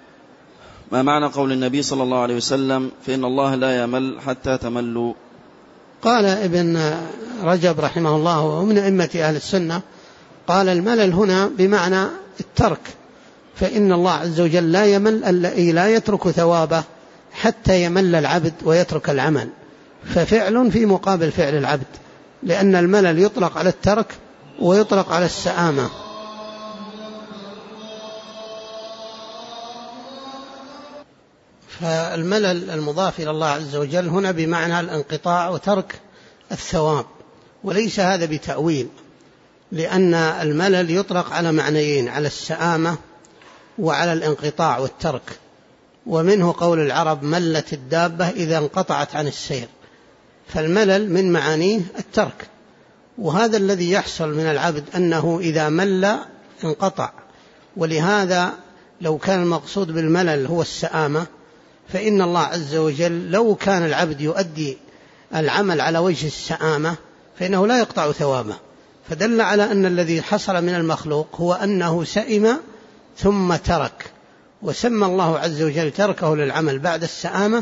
ما معنى قول النبي صلى الله عليه وسلم فإن الله لا يمل حتى تملوا؟ قال ابن رجب رحمه الله ومن أئمة أهل السنة، قال الملل هنا بمعنى الترك، فإن الله عز وجل لا يمل أي لا يترك ثوابه حتى يمل العبد ويترك العمل، ففعل في مقابل فعل العبد، لأن الملل يطلق على الترك ويطلق على السآمة. فالملل المضاف إلى الله عز وجل هنا بمعنى الانقطاع وترك الثواب، وليس هذا بتأويل، لأن الملل يطلق على معنيين، على السآمة وعلى الانقطاع والترك. ومنه قول العرب ملت الدابة إذا انقطعت عن السير، فالملل من معانيه الترك. وهذا الذي يحصل من العبد أنه إذا مل انقطع. ولهذا لو كان المقصود بالملل هو السآمة فإن الله عز وجل لو كان العبد يؤدي العمل على وجه السآمة فإنه لا يقطع ثوابه، فدل على أن الذي حصل من المخلوق هو أنه سئم ثم ترك، وسمى الله عز وجل تركه للعمل بعد السآمة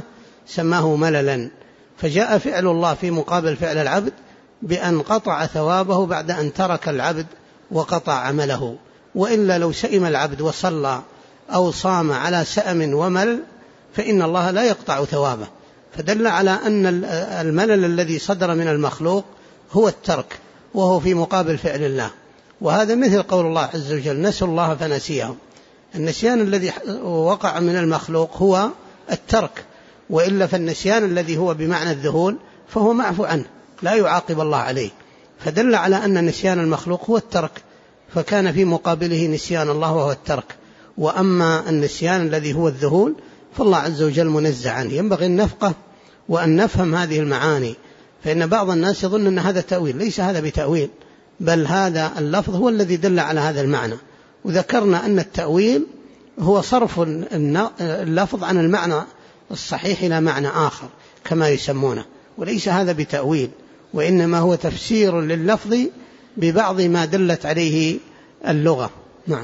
سماه مللا، فجاء فعل الله في مقابل فعل العبد بأن قطع ثوابه بعد أن ترك العبد وقطع عمله. وإلا لو سئم العبد وصلى أو صام على سأم وملل فإن الله لا يقطع ثوابه، فدل على أن الملل الذي صدر من المخلوق هو الترك، وهو في مقابل فعل الله. وهذا مثل قول الله عز وجل: نسوا الله فنسيهم. النسيان الذي وقع من المخلوق هو الترك، وإلا فالنسيان الذي هو بمعنى الذهول فهو معفو عنه لا يعاقب الله عليه، فدل على أن نسيان المخلوق هو الترك، فكان في مقابله نسيان الله وهو الترك. وأما النسيان الذي هو الذهول فالله عز وجل منزه عنه. ينبغي أن نفقه وأن نفهم هذه المعاني، فإن بعض الناس يظن أن هذا تأويل، ليس هذا بتأويل، بل هذا اللفظ هو الذي دل على هذا المعنى. وذكرنا أن التأويل هو صرف اللفظ عن المعنى الصحيح إلى معنى آخر كما يسمونه، وليس هذا بتأويل، وإنما هو تفسير لللفظ ببعض ما دلت عليه اللغة. نعم.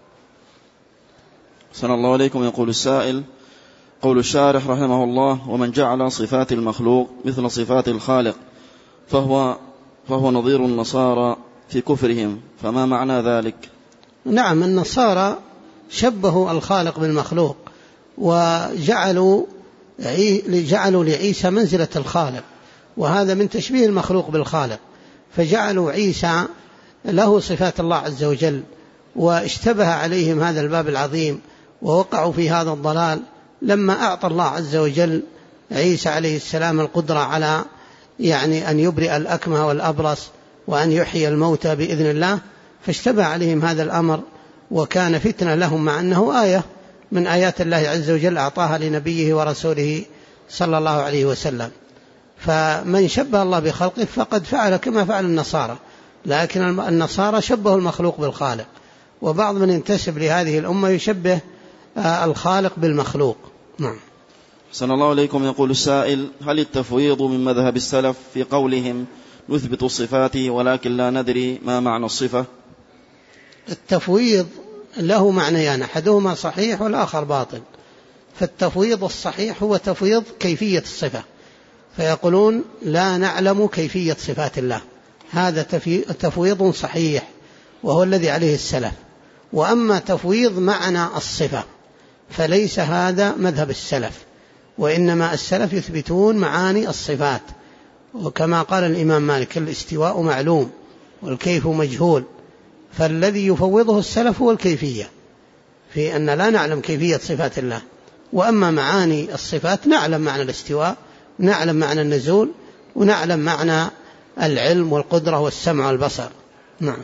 صلى الله عليكم. يقول السائل: قول الشارح رحمه الله: ومن جعل صفات المخلوق مثل صفات الخالق فهو نظير النصارى في كفرهم، فما معنى ذلك؟ نعم، النصارى شبهوا الخالق بالمخلوق، وجعلوا لعيسى منزلة الخالق، وهذا من تشبيه المخلوق بالخالق، فجعلوا عيسى له صفات الله عز وجل، واشتبه عليهم هذا الباب العظيم ووقعوا في هذا الضلال لما أعطى الله عز وجل عيسى عليه السلام القدرة على أن يبرئ الأكمه والأبرص وأن يحيي الموتى بإذن الله، فاشتبه عليهم هذا الأمر وكان فتنة لهم، مع أنه آية من آيات الله عز وجل أعطاها لنبيه ورسوله صلى الله عليه وسلم. فمن شبه الله بخلقه فقد فعل كما فعل النصارى، لكن النصارى شبهوا المخلوق بالخالق، وبعض من ينتسب لهذه الأمة يشبه الخالق بالمخلوق. نعم. حسن الله عليكم. يقول السائل: هل التفويض من مذهب السلف في قولهم نثبت الصفات ولكن لا ندري ما معنى الصفة؟ التفويض له معنيان، أحدهما صحيح والآخر باطل. فالتفويض الصحيح هو تفويض كيفية الصفة، فيقولون لا نعلم كيفية صفات الله، هذا تفويض صحيح وهو الذي عليه السلف. وأما تفويض معنى الصفة فليس هذا مذهب السلف، وإنما السلف يثبتون معاني الصفات، وكما قال الإمام مالك: الاستواء معلوم والكيف مجهول. فالذي يفوضه السلف هو الكيفية، في أن لا نعلم كيفية صفات الله. وأما معاني الصفات نعلم معنى الاستواء، نعلم معنى النزول، ونعلم معنى العلم والقدرة والسمع والبصر. نعم.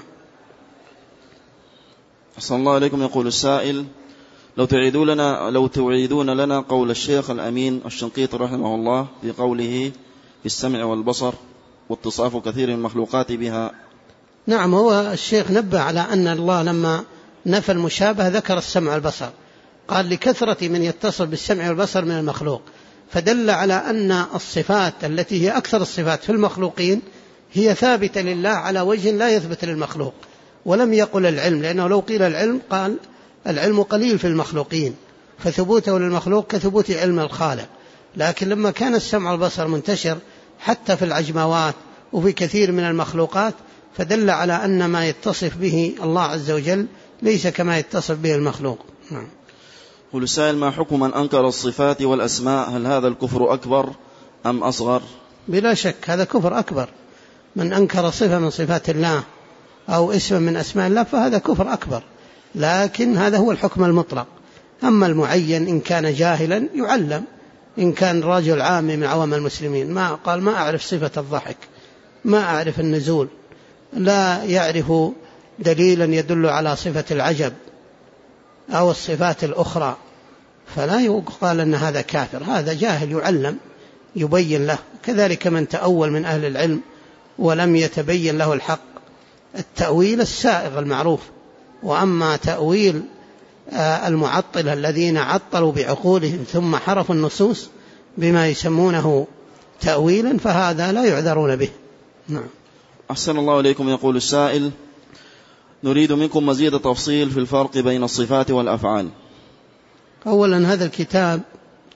أحسن الله عليكم. يقول السائل: لو تعيدون لنا قول الشيخ الأمين الشنقيطي رحمه الله في قوله في السمع والبصر واتصاف كثير من المخلوقات بها. نعم، هو الشيخ نبه على أن الله لما نفى المشابهة ذكر السمع والبصر، قال لكثرة من يتصل بالسمع والبصر من المخلوق، فدل على أن الصفات التي هي أكثر الصفات في المخلوقين هي ثابتة لله على وجه لا يثبت للمخلوق. ولم يقل العلم، لأنه لو قيل العلم قال العلم قليل في المخلوقين، فثبوته للمخلوق كثبوت علم الخالق. لكن لما كان السمع والبصر منتشر حتى في العجموات وفي كثير من المخلوقات، فدل على أن ما يتصف به الله عز وجل ليس كما يتصف به المخلوق. نعم. قل السائل: ما حكم من أنكر الصفات والأسماء؟ هل هذا الكفر أكبر أم أصغر؟ بلا شك هذا كفر أكبر. من أنكر صفة من صفات الله أو اسم من أسماء الله فهذا كفر أكبر، لكن هذا هو الحكم المطلق. أما المعين إن كان جاهلا يعلم، إن كان رجل عام من عوام المسلمين ما أعرف صفة الضحك، ما أعرف النزول، لا يعرف دليلا يدل على صفة العجب أو الصفات الأخرى، فلا يقال أن هذا كافر، هذا جاهل يعلم يبين له. كذلك من تأول من أهل العلم ولم يتبين له الحق، التأويل السائغ المعروف. وأما تأويل المعطلة الذين عطلوا بعقولهم ثم حرفوا النصوص بما يسمونه تأويلا فهذا لا يعذرون به. نعم. أحسن الله إليكم. يقول السائل: نريد منكم مزيد تفصيل في الفرق بين الصفات والأفعال. أولا هذا الكتاب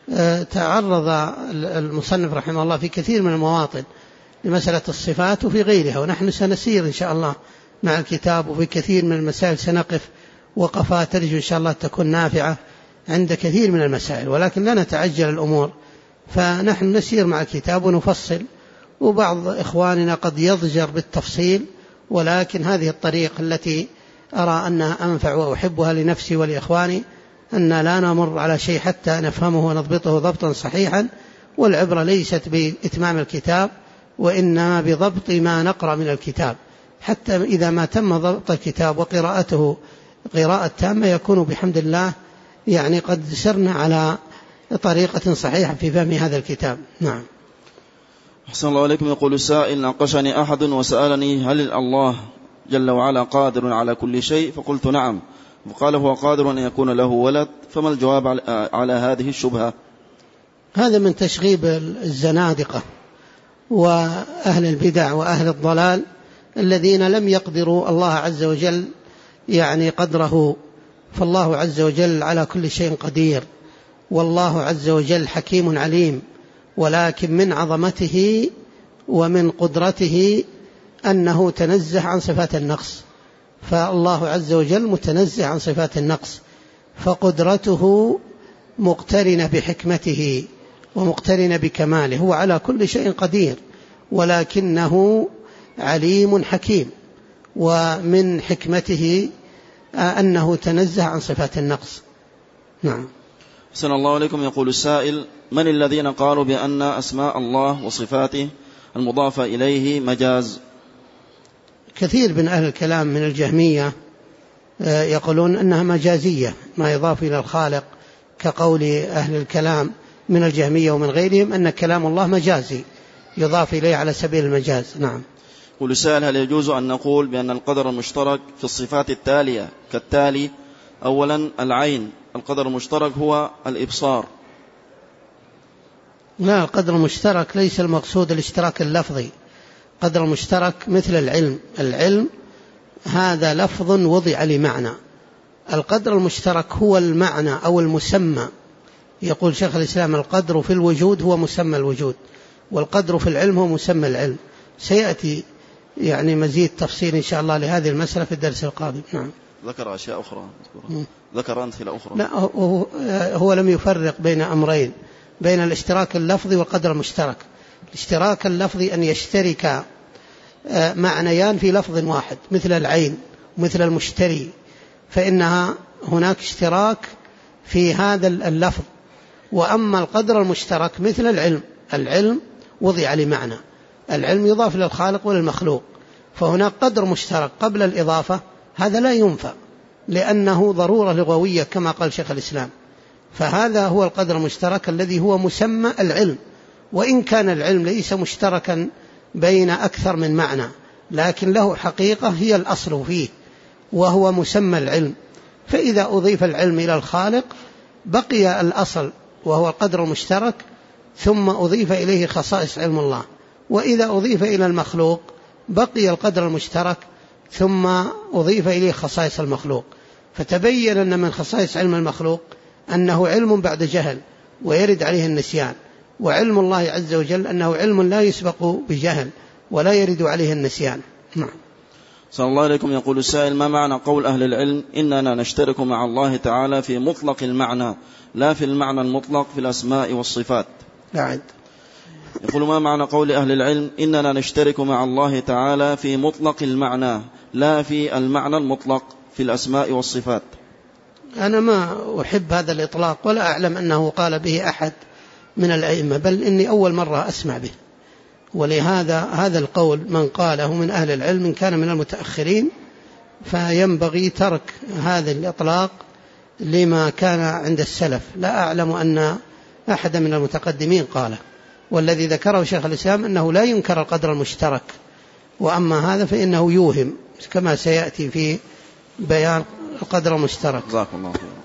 تعرض المصنف رحمه الله في كثير من المواطن لمسألة الصفات وفي غيرها، ونحن سنسير إن شاء الله مع الكتاب، وفي كثير من المسائل سنقف وقفات ترجو إن شاء الله تكون نافعة عند كثير من المسائل، ولكن لا نتعجل الأمور، فنحن نسير مع الكتاب ونفصل، وبعض إخواننا قد يضجر بالتفصيل، ولكن هذه الطريقة التي أرى أنها أنفع وأحبها لنفسي ولإخواني، أن لا نمر على شيء حتى نفهمه ونضبطه ضبطا صحيحا، والعبرة ليست بإتمام الكتاب وإنما بضبط ما نقرأ من الكتاب، حتى إذا ما تم ضبط الكتاب وقراءته قراءة تامة يكون بحمد الله يعني قد سرنا على طريقة صحيحة في فهم هذا الكتاب. نعم. أحسن الله عليكم. يقول السائل: ناقشني أحد وسألني هل الله جل وعلا قادر على كل شيء؟ فقلت نعم، وقال هو قادر أن يكون له ولد، فما الجواب على هذه الشبهة؟ هذا من تشغيب الزنادقة وأهل البدع وأهل الضلال الذين لم يقدروا الله عز وجل يعني قدره، فالله عز وجل على كل شيء قدير، والله عز وجل حكيم عليم، ولكن من عظمته ومن قدرته أنه تنزه عن صفات النقص، فالله عز وجل متنزه عن صفات النقص، فقدرته مقترنة بحكمته ومقترنة بكماله، هو على كل شيء قدير ولكنه عليم حكيم، ومن حكمته أنه تنزه عن صفات النقص. نعم. أحسن الله عليكم. يقول السائل: من الذين قالوا بأن أسماء الله وصفاته المضافة إليه مجاز؟ كثير من أهل الكلام من الجهمية يقولون أنها مجازية، ما يضاف إلى الخالق، كقول أهل الكلام من الجهمية ومن غيرهم أن كلام الله مجازي يضاف إليه على سبيل المجاز. نعم. يقول السائل: هل يجوز أن نقول بأن القدر المشترك في الصفات التالية كالتالي؟ أولا العين، القدر المشترك هو الإبصار. لا، القدر المشترك ليس المقصود الاشتراك اللفظي، قدر المشترك مثل العلم، العلم هذا لفظ وضع لمعنى، القدر المشترك هو المعنى أو المسمى. يقول شيخ الإسلام: القدر في الوجود هو مسمى الوجود، والقدر في العلم هو مسمى العلم. سيأتي يعني مزيد تفصيل إن شاء الله لهذه المسألة في الدرس القادم. نعم. ذكر أشياء أخرى، ذكر أمثلة أخرى. لا، هو لم يفرق بين أمرين، بين الاشتراك اللفظي والقدر المشترك. الاشتراك اللفظي أن يشترك معنيان في لفظ واحد، مثل العين مثل المشتري، فإنها هناك اشتراك في هذا اللفظ. وأما القدر المشترك مثل العلم، العلم وضع لمعنى، العلم يضاف للخالق وللمخلوق، فهناك قدر مشترك قبل الإضافة، هذا لا ينفع لأنه ضرورة لغوية كما قال شيخ الإسلام، فهذا هو القدر المشترك الذي هو مسمى العلم، وإن كان العلم ليس مشتركا بين أكثر من معنى، لكن له حقيقة هي الأصل فيه وهو مسمى العلم. فإذا أضيف العلم إلى الخالق بقي الأصل وهو القدر المشترك، ثم أضيف إليه خصائص علم الله، وإذا أضيف إلى المخلوق بقي القدر المشترك ثم أضيف إليه خصائص المخلوق. فتبين أن من خصائص علم المخلوق أنه علم بعد جهل ويرد عليه النسيان، وعلم الله عز وجل أنه علم لا يسبق بجهل ولا يرد عليه النسيان. نعم. صلى الله عليكم. يقول السائل: ما معنى قول أهل العلم إننا نشترك مع الله تعالى في مطلق المعنى لا في المعنى المطلق في الأسماء والصفات؟ بعد يقول: ما معنى قول أهل العلم إننا نشترك مع الله تعالى في مطلق المعنى لا في المعنى المطلق في الأسماء والصفات؟ أنا ما أحب هذا الإطلاق ولا أعلم أنه قال به أحد من الأئمة، بل إني أول مرة أسمع به، ولهذا هذا القول من قاله من أهل العلم إن كان من المتأخرين فينبغي ترك هذا الإطلاق لما كان عند السلف، لا أعلم أن أحد من المتقدمين قاله. والذي ذكره شيخ الإسلام أنه لا ينكر القدر المشترك، وأما هذا فإنه يوهم كما سيأتي في بيان القدر المشترك. جزاكم الله خير.